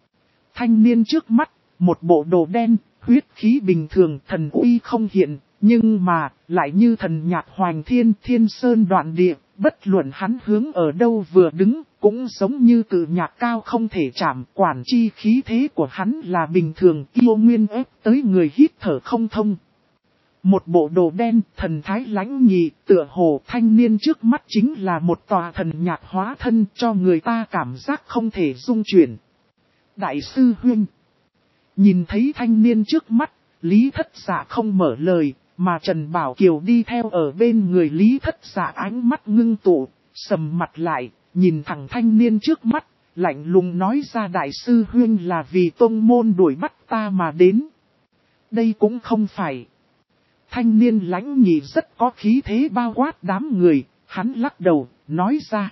A: Thanh niên trước mắt, một bộ đồ đen, huyết khí bình thường, thần uy không hiện, nhưng mà lại như thần nhạc hoành thiên, thiên sơn đoạn địa, bất luận hắn hướng ở đâu vừa đứng, cũng giống như cự nhạc cao không thể chạm. Quản chi khí thế của hắn là bình thường, yêu nguyên ép tới người hít thở không thông. Một bộ đồ đen, thần thái lãnh nhị, tựa hồ thanh niên trước mắt chính là một tòa thần nhạc hóa thân, cho người ta cảm giác không thể dung chuyển. Đại sư huynh, nhìn thấy thanh niên trước mắt, Lý Thất Dạ không mở lời, mà Trần Bảo Kiều đi theo ở bên người Lý Thất Dạ, ánh mắt ngưng tụ, sầm mặt lại, nhìn thẳng thanh niên trước mắt, lạnh lùng nói ra: đại sư huynh là vì tông môn đuổi bắt ta mà đến. Đây cũng không phải. Thanh niên lãnh nhị rất có khí thế bao quát đám người, hắn lắc đầu, nói ra: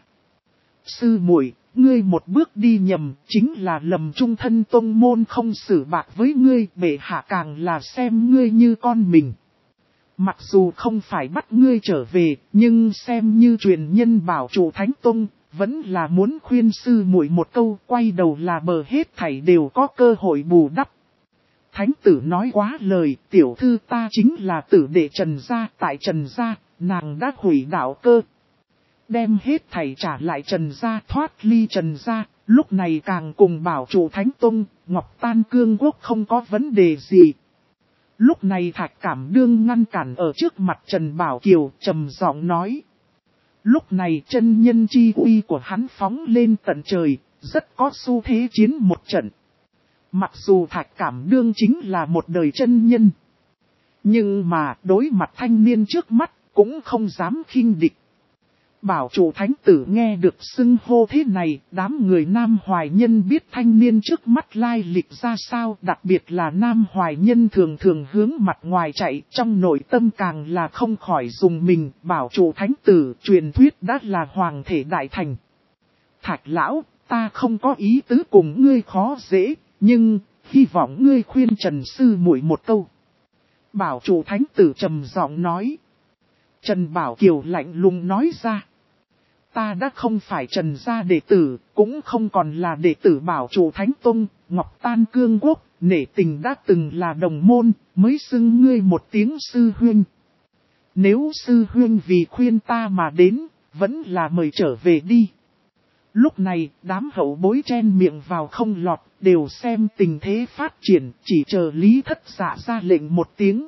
A: sư muội, ngươi một bước đi nhầm, chính là lầm trung thân tông môn không xử bạc với ngươi, bệ hạ càng là xem ngươi như con mình. Mặc dù không phải bắt ngươi trở về, nhưng xem như truyền nhân bảo chủ Thánh Tông, vẫn là muốn khuyên sư muội một câu, quay đầu là bờ hết thảy đều có cơ hội bù đắp. Thánh tử nói quá lời, tiểu thư ta chính là tử đệ Trần gia, tại Trần gia, nàng đã hủy đạo cơ. Đem hết thảy trả lại Trần gia, thoát ly Trần gia, lúc này càng cùng bảo chủ Thánh Tông, Ngọc Tan Cương Quốc không có vấn đề gì. Lúc này Thạch Cảm Đương ngăn cản ở trước mặt Trần Bảo Kiều, trầm giọng nói. Lúc này chân nhân chi uy của hắn phóng lên tận trời, rất có xu thế chiến một trận. Mặc dù Thạch Cảm Đương chính là một đời chân nhân, nhưng mà đối mặt thanh niên trước mắt cũng không dám khinh địch. Bảo chủ thánh tử nghe được xưng hô thế này, đám người Nam Hoài Nhân biết thanh niên trước mắt lai lịch ra sao, đặc biệt là Nam Hoài Nhân thường thường hướng mặt ngoài chạy, trong nội tâm càng là không khỏi dùng mình. Bảo chủ thánh tử truyền thuyết đã là hoàng thể đại thành. Thạch lão, ta không có ý tứ cùng ngươi khó dễ, nhưng hy vọng ngươi khuyên Trần sư muội một câu. Bảo chủ thánh tử trầm giọng nói. Trần Bảo Kiều lạnh lùng nói ra. Ta đã không phải Trần gia đệ tử, cũng không còn là đệ tử bảo chủ Thánh Tông, Ngọc Tan Cương Quốc, nể tình đã từng là đồng môn, mới xưng ngươi một tiếng sư huynh. Nếu sư huynh vì khuyên ta mà đến, vẫn là mời trở về đi. Lúc này, đám hậu bối chen miệng vào không lọt, đều xem tình thế phát triển, chỉ chờ Lý Thất Dạ ra lệnh một tiếng.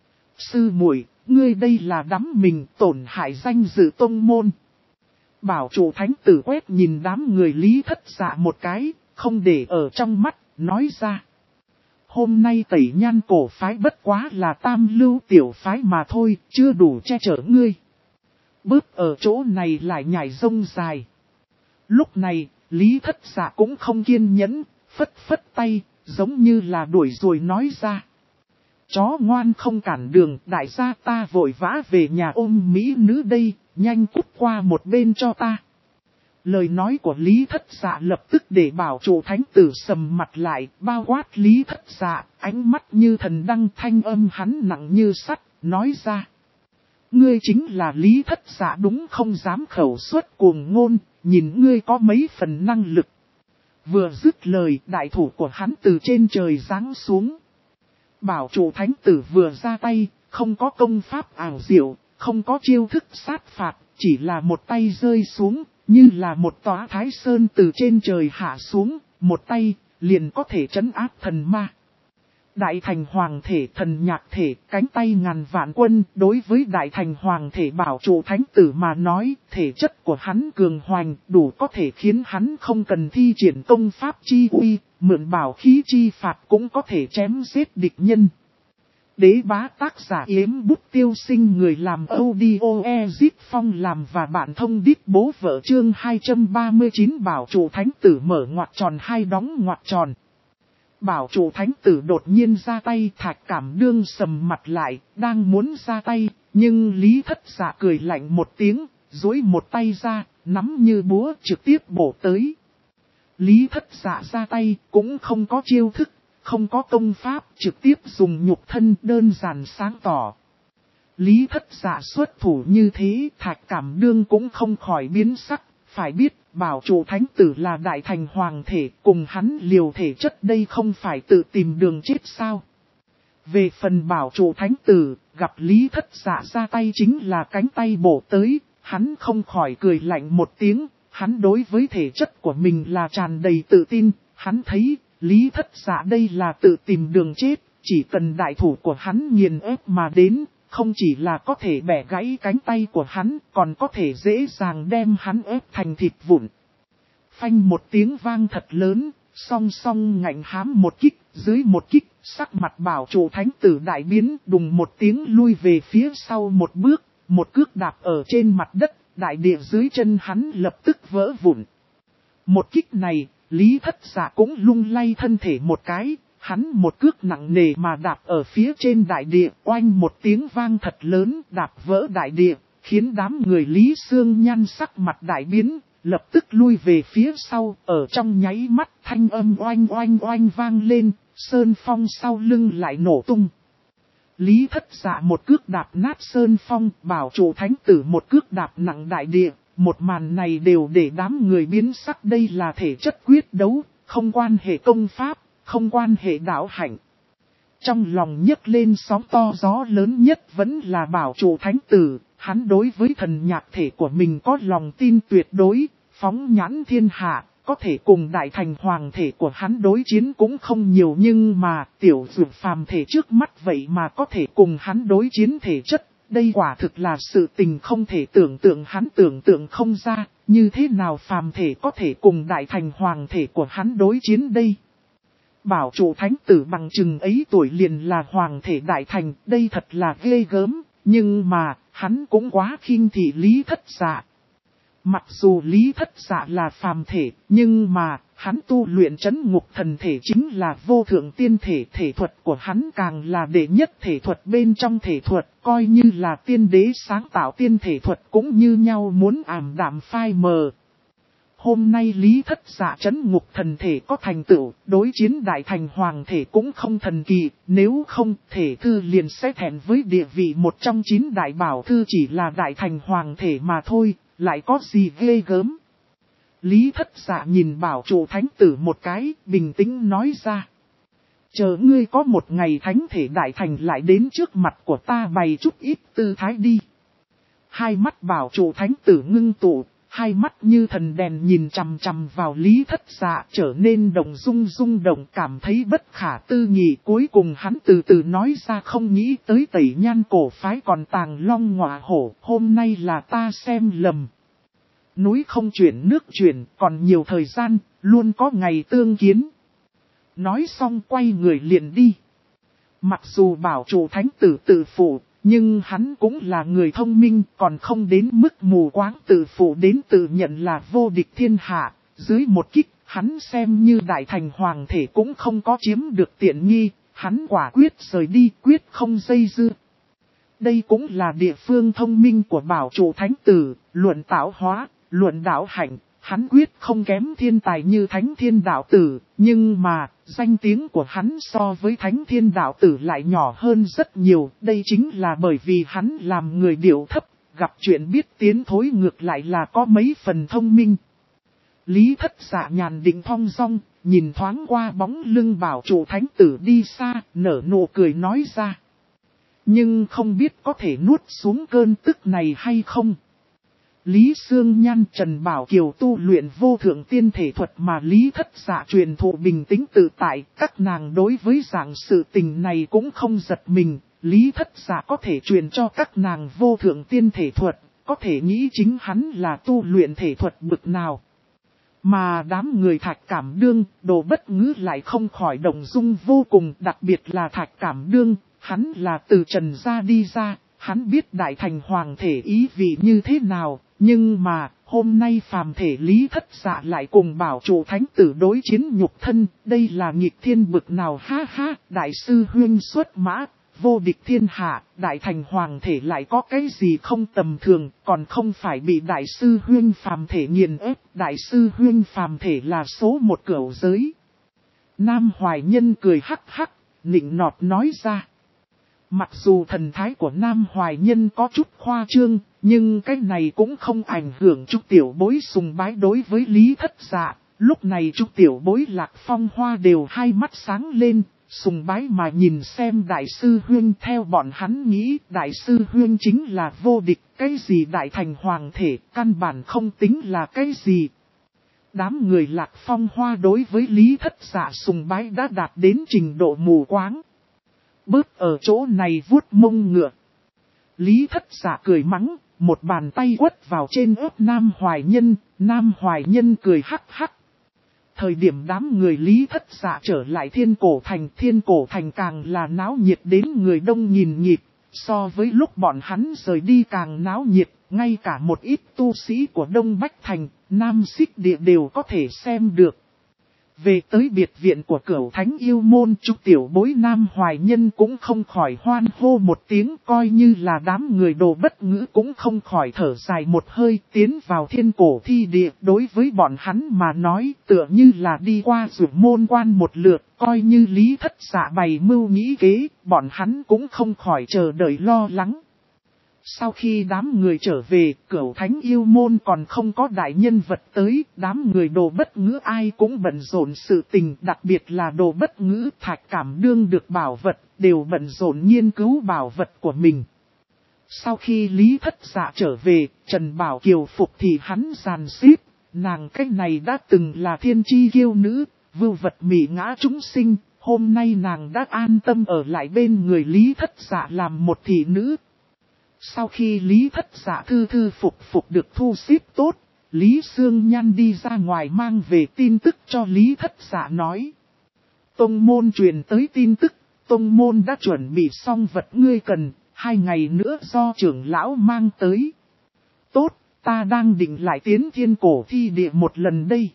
A: Sư muội, ngươi đây là đắm mình tổn hại danh dự tông môn. Bảo chủ thánh tử quét nhìn đám người Lý Thất Dạ một cái, không để ở trong mắt, nói ra. Hôm nay tẩy nhan cổ phái bất quá là tam lưu tiểu phái mà thôi, chưa đủ che chở ngươi. Bước ở chỗ này lại nhảy rông dài. Lúc này, Lý Thất Dạ cũng không kiên nhẫn, phất phất tay, giống như là đuổi rồi nói ra. Chó ngoan không cản đường, đại gia ta vội vã về nhà ôm mỹ nữ đây, nhanh cút qua một bên cho ta. Lời nói của Lý Thất Dạ lập tức để bảo chủ thánh tử sầm mặt lại, bao quát Lý Thất Dạ, ánh mắt như thần đăng, thanh âm hắn nặng như sắt, nói ra. Ngươi chính là Lý Thất Dạ đúng không? Dám khẩu xuất cuồng ngôn, nhìn ngươi có mấy phần năng lực. Vừa dứt lời, đại thủ của hắn từ trên trời giáng xuống. Bảo trụ thánh tử vừa ra tay, không có công pháp ảo diệu, không có chiêu thức sát phạt, chỉ là một tay rơi xuống, như là một tòa thái sơn từ trên trời hạ xuống, một tay, liền có thể trấn áp thần ma. Đại thành hoàng thể, thần nhạc thể, cánh tay ngàn vạn quân. Đối với đại thành hoàng thể bảo trụ thánh tử mà nói, thể chất của hắn cường hoành, đủ có thể khiến hắn không cần thi triển công pháp chi uy, mượn bảo khí chi phạt cũng có thể chém giết địch nhân. Đế bá tác giả Yếm Bút Tiêu Sinh, người làm audio Ezit Phong làm và bạn thông đít bố vợ. Chương 239 bảo trụ thánh tử mở ngoặc tròn hai đóng ngoặc tròn. Bảo trụ thánh tử đột nhiên ra tay, Thạch Cảm Đương sầm mặt lại, đang muốn ra tay, nhưng Lý Thất Dạ cười lạnh một tiếng, duỗi một tay ra, nắm như búa trực tiếp bổ tới. Lý Thất Dạ ra tay, cũng không có chiêu thức, không có công pháp, trực tiếp dùng nhục thân đơn giản sáng tỏ. Lý Thất Dạ xuất thủ như thế, Thạch Cảm Đương cũng không khỏi biến sắc, phải biết, bảo trụ thánh tử là đại thành hoàng thể, cùng hắn liều thể chất đây không phải tự tìm đường chết sao. Về phần bảo trụ thánh tử, gặp Lý Thất Dạ ra tay chính là cánh tay bổ tới, hắn không khỏi cười lạnh một tiếng, hắn đối với thể chất của mình là tràn đầy tự tin, hắn thấy, Lý Thất Dạ đây là tự tìm đường chết, chỉ cần đại thủ của hắn nghiền ép mà đến, không chỉ là có thể bẻ gãy cánh tay của hắn, còn có thể dễ dàng đem hắn ép thành thịt vụn. Phanh một tiếng vang thật lớn, song song ngạnh hám một kích, dưới một kích, sắc mặt bảo trụ thánh tử đại biến, đùng một tiếng lui về phía sau một bước, một cước đạp ở trên mặt đất, đại địa dưới chân hắn lập tức vỡ vụn. Một kích này, Lý Thất Dạ cũng lung lay thân thể một cái, hắn một cước nặng nề mà đạp ở phía trên đại địa, oanh một tiếng vang thật lớn, đạp vỡ đại địa, khiến đám người Lý Sương Nhan sắc mặt đại biến, lập tức lui về phía sau, ở trong nháy mắt thanh âm oanh oanh oanh vang lên, sơn phong sau lưng lại nổ tung. Lý Thất Dạ một cước đạp nát sơn phong, bảo trụ thánh tử một cước đạp nặng đại địa, một màn này đều để đám người biến sắc. Đây là thể chất quyết đấu, không quan hệ công pháp, không quan hệ đạo hạnh. Trong lòng nhấc lên sóng to gió lớn nhất vẫn là bảo trụ thánh tử, hắn đối với thần nhạc thể của mình có lòng tin tuyệt đối, phóng nhãn thiên hạ, có thể cùng đại thành hoàng thể của hắn đối chiến cũng không nhiều, nhưng mà tiểu dược phàm thể trước mắt vậy mà có thể cùng hắn đối chiến thể chất, đây quả thực là sự tình không thể tưởng tượng, hắn tưởng tượng không ra, như thế nào phàm thể có thể cùng đại thành hoàng thể của hắn đối chiến đây. Bảo trụ thánh tử bằng chừng ấy tuổi liền là hoàng thể đại thành, đây thật là ghê gớm, nhưng mà, hắn cũng quá khinh thị Lý Thất Dạ. Mặc dù Lý Thất Dạ là phàm thể, nhưng mà, hắn tu luyện trấn ngục thần thể chính là vô thượng tiên thể, thể thuật của hắn càng là đệ nhất thể thuật bên trong thể thuật, coi như là tiên đế sáng tạo tiên thể thuật cũng như nhau muốn ảm đạm phai mờ. Hôm nay Lý Thất Dạ trấn ngục thần thể có thành tựu, đối chiến đại thành hoàng thể cũng không thần kỳ, nếu không thể thư liền sẽ thẹn với địa vị một trong 9 đại bảo thư, chỉ là đại thành hoàng thể mà thôi, lại có gì ghê gớm. Lý Thất Dạ nhìn bảo trụ thánh tử một cái, bình tĩnh nói ra. Chờ ngươi có một ngày thánh thể đại thành lại đến trước mặt của ta bày chút ít tư thái đi. Hai mắt bảo trụ thánh tử ngưng tụ. Hai mắt như thần đèn nhìn chằm chằm vào Lý Thất Dạ, trở nên rung rung động, cảm thấy bất khả tư nghị. Cuối cùng hắn từ từ nói ra, không nghĩ tới Tẩy Nhan cổ phái còn tàng long ngọa hổ, hôm nay là ta xem lầm. Núi không chuyển nước chuyển, còn nhiều thời gian, luôn có ngày tương kiến. Nói xong quay người liền đi. Mặc dù bảo trụ thánh tử tự phụ, nhưng hắn cũng là người thông minh, còn không đến mức mù quáng tự phụ đến tự nhận là vô địch thiên hạ. Dưới một kích, hắn xem như đại thành hoàng thể cũng không có chiếm được tiện nghi, hắn quả quyết rời đi, quyết không dây dưa. Đây cũng là địa phương thông minh của bảo trụ thánh tử, luận tạo hóa, luận đạo hạnh, Hắn quyết không kém thiên tài như Thánh Thiên Đạo Tử, nhưng mà, danh tiếng của hắn so với Thánh Thiên Đạo Tử lại nhỏ hơn rất nhiều. Đây chính là bởi vì hắn làm người điệu thấp, gặp chuyện biết tiến thối ngược lại là có mấy phần thông minh. Lý Thất Dạ nhàn định thong dong, nhìn thoáng qua bóng lưng bảo chủ thánh tử đi xa, nở nụ cười nói ra. Nhưng không biết có thể nuốt xuống cơn tức này hay không. Lý Sương Nhan Trần Bảo Kiều tu luyện vô thượng tiên thể thuật mà Lý Thất Dạ truyền thụ bình tĩnh tự tại, các nàng đối với dạng sự tình này cũng không giật mình. Lý Thất Dạ có thể truyền cho các nàng vô thượng tiên thể thuật, có thể nghĩ chính hắn là tu luyện thể thuật bực nào. Mà đám người Thạch Cảm Đương, Đồ Bất Ngữ lại không khỏi động dung vô cùng, đặc biệt là Thạch Cảm Đương, hắn là từ Trần gia đi ra, hắn biết đại thành hoàng thể ý vị như thế nào, nhưng mà, hôm nay phàm thể Lý Thất Dạ lại cùng bảo chủ thánh tử đối chiến nhục thân, đây là nghịch thiên bực nào ha ha, đại sư huynh xuất mã. Vô địch thiên hạ, đại thành hoàng thể lại có cái gì không tầm thường, còn không phải bị đại sư huyên phàm thể nghiền ép, đại sư huyên phàm thể là số một cửu giới. Nam Hoài Nhân cười hắc hắc, nịnh nọt nói ra. Mặc dù thần thái của Nam Hoài Nhân có chút khoa trương, nhưng cái này cũng không ảnh hưởng Trúc Tiểu Bối sùng bái đối với Lý Thất Dạ. Lúc này Trúc Tiểu Bối Lạc Phong Hoa đều hai mắt sáng lên. Sùng bái mà nhìn xem đại sư huyên, theo bọn hắn nghĩ đại sư huyên chính là vô địch, cái gì đại thành hoàng thể căn bản không tính là cái gì. Đám người Lạc Phong Hoa đối với Lý Thất Dạ sùng bái đã đạt đến trình độ mù quáng. Bớt ở chỗ này vuốt mông ngựa. Lý Thất Dạ cười mắng, một bàn tay quất vào trên ớt Nam Hoài Nhân, Nam Hoài Nhân cười hắc hắc. Thời điểm đám người Lý Thất Dạ trở lại Thiên Cổ Thành càng là náo nhiệt đến người đông nhìn nhịp, so với lúc bọn hắn rời đi càng náo nhiệt, ngay cả một ít tu sĩ của Đông Bách Thành, Nam Xích Địa đều có thể xem được. Về tới biệt viện của Cửu Thánh Yêu Môn, Trúc Tiểu Bối Nam Hoài Nhân cũng không khỏi hoan hô một tiếng, coi như là đám người Đồ Bất Ngữ cũng không khỏi thở dài một hơi, tiến vào Thiên Cổ Thi Địa. Đối với bọn hắn mà nói tựa như là đi qua Dược Môn Quan một lượt, coi như Lý Thất Dạ bày mưu nghĩ kế, bọn hắn cũng không khỏi chờ đợi lo lắng. Sau khi đám người trở về, Cửu Thánh Yêu Môn còn không có đại nhân vật tới, đám người Đồ Bất Ngữ ai cũng bận rộn sự tình, đặc biệt là Đồ Bất Ngữ, Thạch Cảm Đương được bảo vật, đều bận rộn nghiên cứu bảo vật của mình. Sau khi Lý Thất Dạ trở về, Trần Bảo Kiều phục thì hắn giàn xếp, nàng cách này đã từng là thiên chi kiêu nữ, vưu vật mị ngã chúng sinh, hôm nay nàng đã an tâm ở lại bên người Lý Thất Dạ làm một thị nữ. Sau khi Lý Thất Dạ thư phục được thu xếp tốt, Lý Sương Nhan đi ra ngoài mang về tin tức cho Lý Thất Dạ nói. Tông môn truyền tới tin tức, tông môn đã chuẩn bị xong vật ngươi cần, 2 ngày nữa do trưởng lão mang tới. Tốt, ta đang định lại tiến Thiên Cổ Thi Địa một lần đây.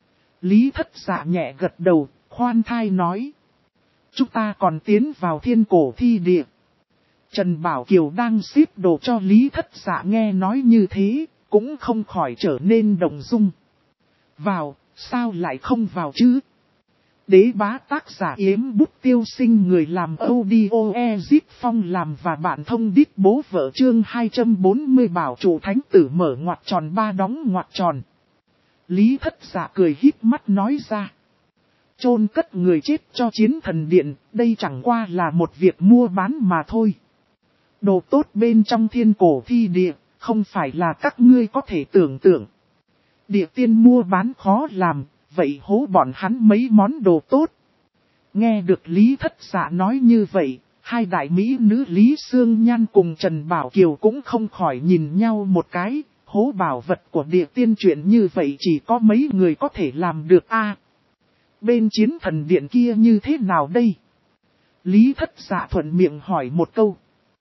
A: Lý Thất Dạ nhẹ gật đầu, khoan thai nói. Chúng ta còn tiến vào Thiên Cổ Thi Địa. Trần Bảo Kiều đang xếp đồ cho Lý Thất Dạ nghe nói như thế, cũng không khỏi trở nên động dung. Vào, sao lại không vào chứ? Đế bá tác giả Yếm Bút Tiêu Sinh, người làm audio Ezip Phong làm và bản thông đít bố vợ chương 240 bảo chủ thánh tử mở ngoặc tròn 3 đóng ngoặc tròn. Lý Thất Dạ cười híp mắt nói ra. Chôn cất người chết cho Chiến Thần Điện, đây chẳng qua là một việc mua bán mà thôi. Đồ tốt bên trong Thiên Cổ Thi Địa, không phải là các ngươi có thể tưởng tượng. Địa tiên mua bán khó làm, vậy hố bọn hắn mấy món đồ tốt. Nghe được Lý Thất Dạ nói như vậy, hai đại mỹ nữ Lý Sương Nhan cùng Trần Bảo Kiều cũng không khỏi nhìn nhau một cái, hố bảo vật của địa tiên chuyện như vậy chỉ có mấy người có thể làm được a. Bên Chiến Thần Điện kia như thế nào đây? Lý Thất Dạ thuận miệng hỏi một câu.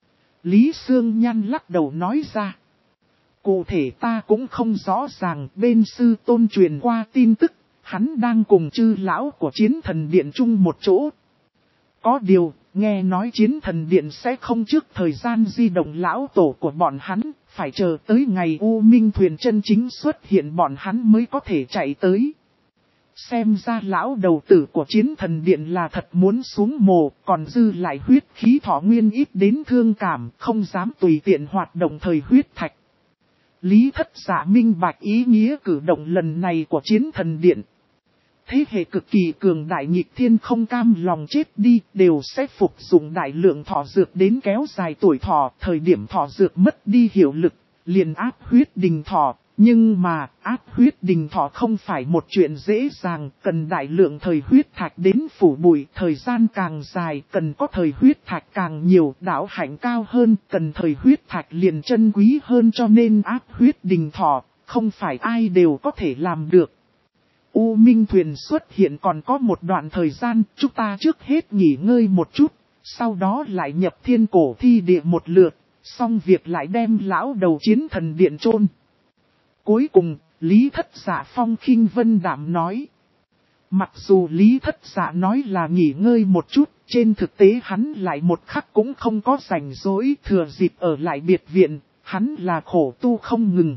A: Lý Sương Nhan lắc đầu nói ra. Cụ thể ta cũng không rõ ràng, bên sư tôn truyền qua tin tức, hắn đang cùng chư lão của Chiến Thần Điện chung một chỗ. Có điều, nghe nói Chiến Thần Điện sẽ không trước thời gian di động lão tổ của bọn hắn, phải chờ tới ngày U Minh thuyền chân chính xuất hiện bọn hắn mới có thể chạy tới. Xem ra lão đầu tử của Chiến Thần Điện là thật muốn xuống mồ, còn dư lại huyết khí thọ nguyên ít đến thương cảm, không dám tùy tiện hoạt động thời huyết thạch. Lý Thất Dạ minh bạch ý nghĩa cử động lần này của Chiến Thần Điện. Thế hệ cực kỳ cường đại nghịch thiên không cam lòng chết đi, đều sẽ phục dụng đại lượng thọ dược đến kéo dài tuổi thọ. Thời điểm thọ dược mất đi hiệu lực, liền áp huyết đình thọ. Nhưng mà, áp huyết đình thọ không phải một chuyện dễ dàng, cần đại lượng thời huyết thạch đến phủ bụi. Thời gian càng dài, cần có thời huyết thạch càng nhiều, đạo hạnh cao hơn, cần thời huyết thạch liền chân quý hơn, cho nên áp huyết đình thọ, không phải ai đều có thể làm được. U Minh thuyền xuất hiện còn có một đoạn thời gian, chúng ta trước hết nghỉ ngơi một chút, sau đó lại nhập thiên cổ thi địa một lượt, xong việc lại đem lão đầu Chiến Thần Điện chôn. Cuối cùng, Lý Thất Dạ phong khinh vân đạm nói. Mặc dù Lý Thất Dạ nói là nghỉ ngơi một chút, trên thực tế hắn lại một khắc cũng không có rảnh rỗi, thừa dịp ở lại biệt viện, hắn là khổ tu không ngừng.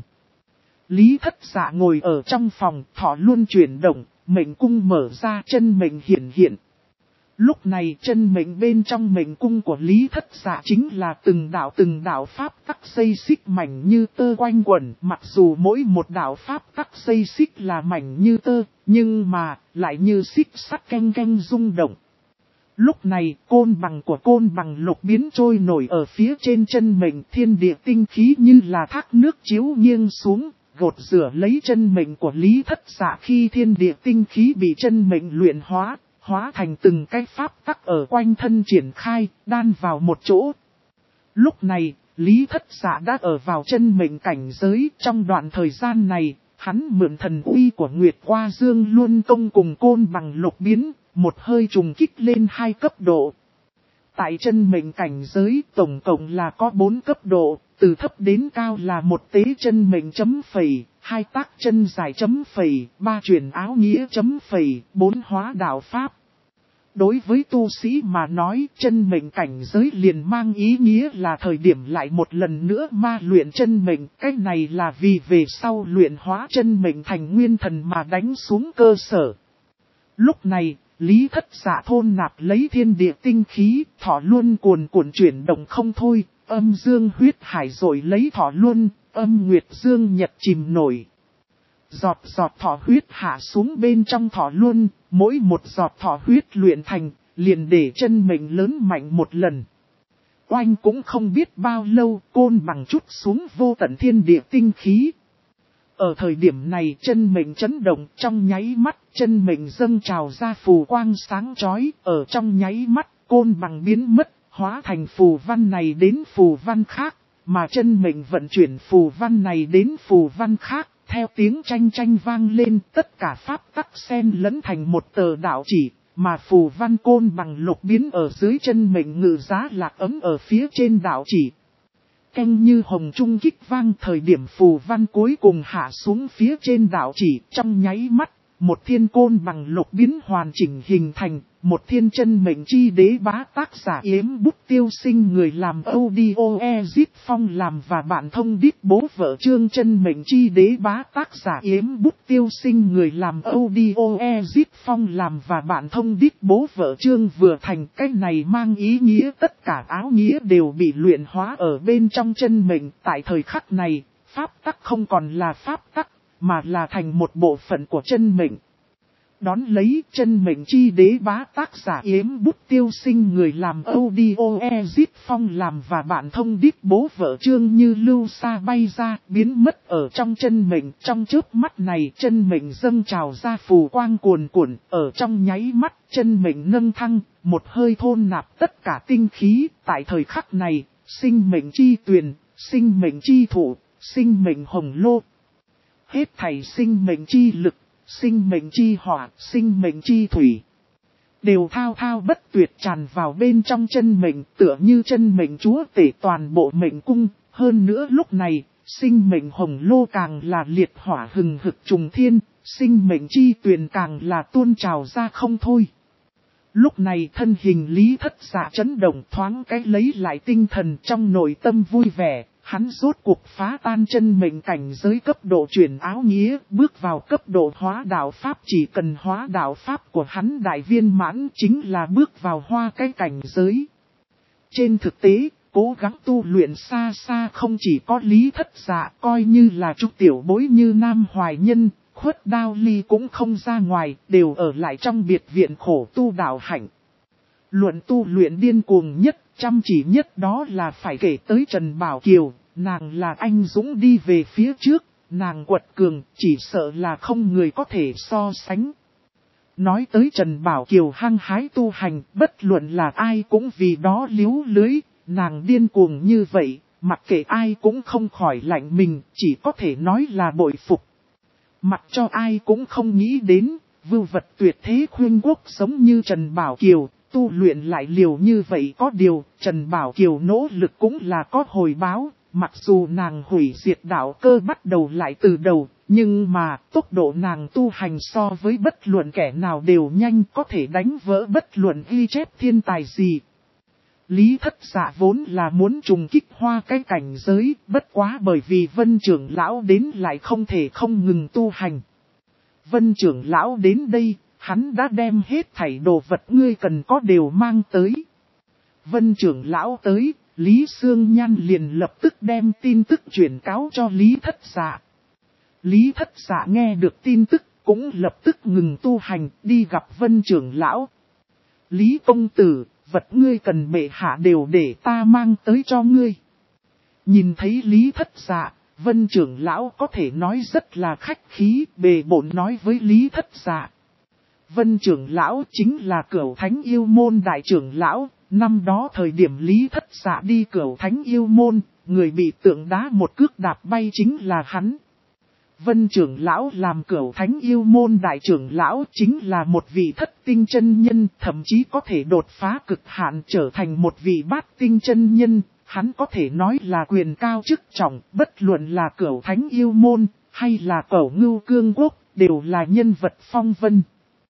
A: Lý Thất Dạ ngồi ở trong phòng, thọ luôn chuyển động, mệnh cung mở ra, chân mệnh hiển hiện. Lúc này chân mệnh bên trong mệnh cung của Lý Thất Dạ chính là từng đạo pháp tắc xây xích mảnh như tơ quanh quẩn. Mặc dù mỗi một đạo pháp tắc xây xích là mảnh như tơ, nhưng mà lại như xích sắt canh canh rung động. Lúc này côn bằng lục biến trôi nổi ở phía trên chân mệnh, thiên địa tinh khí như là thác nước chiếu nghiêng xuống, gột rửa lấy chân mệnh của Lý Thất Dạ. Khi thiên địa tinh khí bị chân mệnh luyện hóa thành từng cái pháp tắc ở quanh thân triển khai, đan vào một chỗ. Lúc này, Lý Thất Dạ đã ở vào chân mệnh cảnh giới. Trong đoạn thời gian này, hắn mượn thần uy của Nguyệt Hoa Dương Luân Công cùng côn bằng lục biến, một hơi trùng kích lên 2 cấp độ. Tại chân mệnh cảnh giới tổng cộng là có 4 cấp độ, từ thấp đến cao là 1 tế chân mệnh chấm phẩy, 2 tác chân dài chấm phẩy, 3 truyền áo nghĩa chấm phẩy, 4 hóa đạo pháp. Đối với tu sĩ mà nói, chân mệnh cảnh giới liền mang ý nghĩa là thời điểm lại một lần nữa ma luyện chân mệnh. Cái này là vì về sau luyện hóa chân mệnh thành nguyên thần mà đánh xuống cơ sở. Lúc này, Lý Thất Dạ thôn nạp lấy thiên địa tinh khí, thọ luân cuồn cuộn chuyển động không thôi, âm dương huyết hải rồi lấy thọ luân, âm nguyệt dương nhật chìm nổi. Giọt giọt thọ huyết hạ xuống bên trong thọ luân, mỗi một giọt thọ huyết luyện thành, liền để chân mệnh lớn mạnh một lần. Oanh cũng không biết bao lâu, côn bằng chút xuống vô tận thiên địa tinh khí. Ở thời điểm này chân mệnh chấn động, trong nháy mắt chân mệnh dâng trào ra phù quang sáng chói, ở trong nháy mắt côn bằng biến mất, hóa thành phù văn này đến phù văn khác, mà chân mệnh vận chuyển phù văn này đến phù văn khác, theo tiếng tranh tranh vang lên, tất cả pháp tắc xen lẫn thành một tờ đạo chỉ, mà phù văn côn bằng lục biến ở dưới chân mệnh ngự giá lạc ấm ở phía trên đạo chỉ. Canh như hồng trung kích vang, thời điểm phù văn cuối cùng hạ xuống phía trên đạo chỉ, trong nháy mắt, một thiên côn bằng lục biến hoàn chỉnh hình thành, một thiên chân mệnh chi đế bá. Tác giả Yếm Bút Tiêu Sinh, người làm audio Ezit Phong làm và bạn thông đít bố vợ chương chân mệnh chi đế bá. Tác giả Yếm Bút Tiêu Sinh, người làm audio Ezit Phong làm và bạn thông đít bố vợ chương vừa thành. Cái này mang ý nghĩa tất cả áo nghĩa đều bị luyện hóa ở bên trong chân mệnh. Tại thời khắc này, pháp tắc không còn là pháp tắc, mà là thành một bộ phận của chân mệnh. Đón lấy chân mệnh chi đế bá. Tác giả Yếm Bút Tiêu Sinh, người làm audio Ezit Phong làm và bạn thông đít bố vợ chương như lưu sa bay ra, biến mất ở trong chân mệnh. Trong chớp mắt này chân mệnh dâng trào ra phù quang cuồn cuộn, ở trong nháy mắt chân mệnh nâng thăng, một hơi thôn nạp tất cả tinh khí. Tại thời khắc này, sinh mệnh chi tuyền, sinh mệnh chi thụ, sinh mệnh hồng lô, hết thảy sinh mệnh chi lực, sinh mệnh chi hỏa, sinh mệnh chi thủy, đều thao thao bất tuyệt tràn vào bên trong chân mệnh, tựa như chân mệnh chúa tể toàn bộ mệnh cung. Hơn nữa lúc này, sinh mệnh hồng lô càng là liệt hỏa hừng hực trùng thiên, sinh mệnh chi tuyền càng là tuôn trào ra không thôi. Lúc này thân hình Lý Thất Dạ chấn động, thoáng cái lấy lại tinh thần, trong nội tâm vui vẻ, Hắn rốt cuộc phá tan chân mệnh cảnh giới cấp độ chuyển áo nghĩa, bước vào cấp độ hóa đạo Pháp. Chỉ cần hóa đạo Pháp của hắn đại viên mãn chính là bước vào hoa cái cảnh giới. Trên thực tế, cố gắng tu luyện xa xa không chỉ có Lý Thất Dạ, coi như là chút tiểu bối như Nam Hoài Nhân, Khuất Đao Ly cũng không ra ngoài, đều ở lại trong biệt viện khổ tu đạo hạnh. Luận tu luyện điên cuồng nhất, chăm chỉ nhất đó là phải kể tới Trần Bảo Kiều, nàng là anh dũng đi về phía trước, nàng quật cường, chỉ sợ là không người có thể so sánh. Nói tới Trần Bảo Kiều hăng hái tu hành, bất luận là ai cũng vì đó liếu lưới, nàng điên cuồng như vậy, mặc kệ ai cũng không khỏi lạnh mình, chỉ có thể nói là bội phục. Mặc cho ai cũng không nghĩ đến, vưu vật tuyệt thế khuyên quốc giống như Trần Bảo Kiều, tu luyện lại liều như vậy. Có điều, Trần Bảo Kiều nỗ lực cũng là có hồi báo, mặc dù nàng hủy diệt đạo cơ bắt đầu lại từ đầu, nhưng mà tốc độ nàng tu hành so với bất luận kẻ nào đều nhanh, có thể đánh vỡ bất luận ghi chép thiên tài gì. Lý Thất Dạ vốn là muốn trùng kích hoa cái cảnh giới, bất quá bởi vì Vân trưởng lão đến lại không thể không ngừng tu hành. Vân trưởng lão đến đây, hắn đã đem hết thảy đồ vật ngươi cần có đều mang tới. Vân trưởng lão tới, Lý Sương Nhan liền lập tức đem tin tức chuyển cáo cho Lý Thất Dạ. Lý Thất Dạ nghe được tin tức, cũng lập tức ngừng tu hành, đi gặp Vân trưởng lão. Lý công tử, vật ngươi cần bệ hạ đều để ta mang tới cho ngươi. Nhìn thấy Lý Thất Dạ, Vân trưởng lão có thể nói rất là khách khí, bề bộn nói với Lý Thất Dạ. Vân trưởng lão chính là Cửu Thánh Yêu Môn đại trưởng lão, năm đó thời điểm Lý Thất Dạ đi Cửu Thánh Yêu Môn, người bị tượng đá một cước đạp bay chính là hắn. Vân trưởng lão làm Cửu Thánh Yêu Môn đại trưởng lão chính là một vị thất tinh chân nhân, thậm chí có thể đột phá cực hạn trở thành một vị bát tinh chân nhân. Hắn có thể nói là quyền cao chức trọng, bất luận là Cửu Thánh Yêu Môn hay là Cửu Ngưu Cương Quốc, đều là nhân vật phong vân.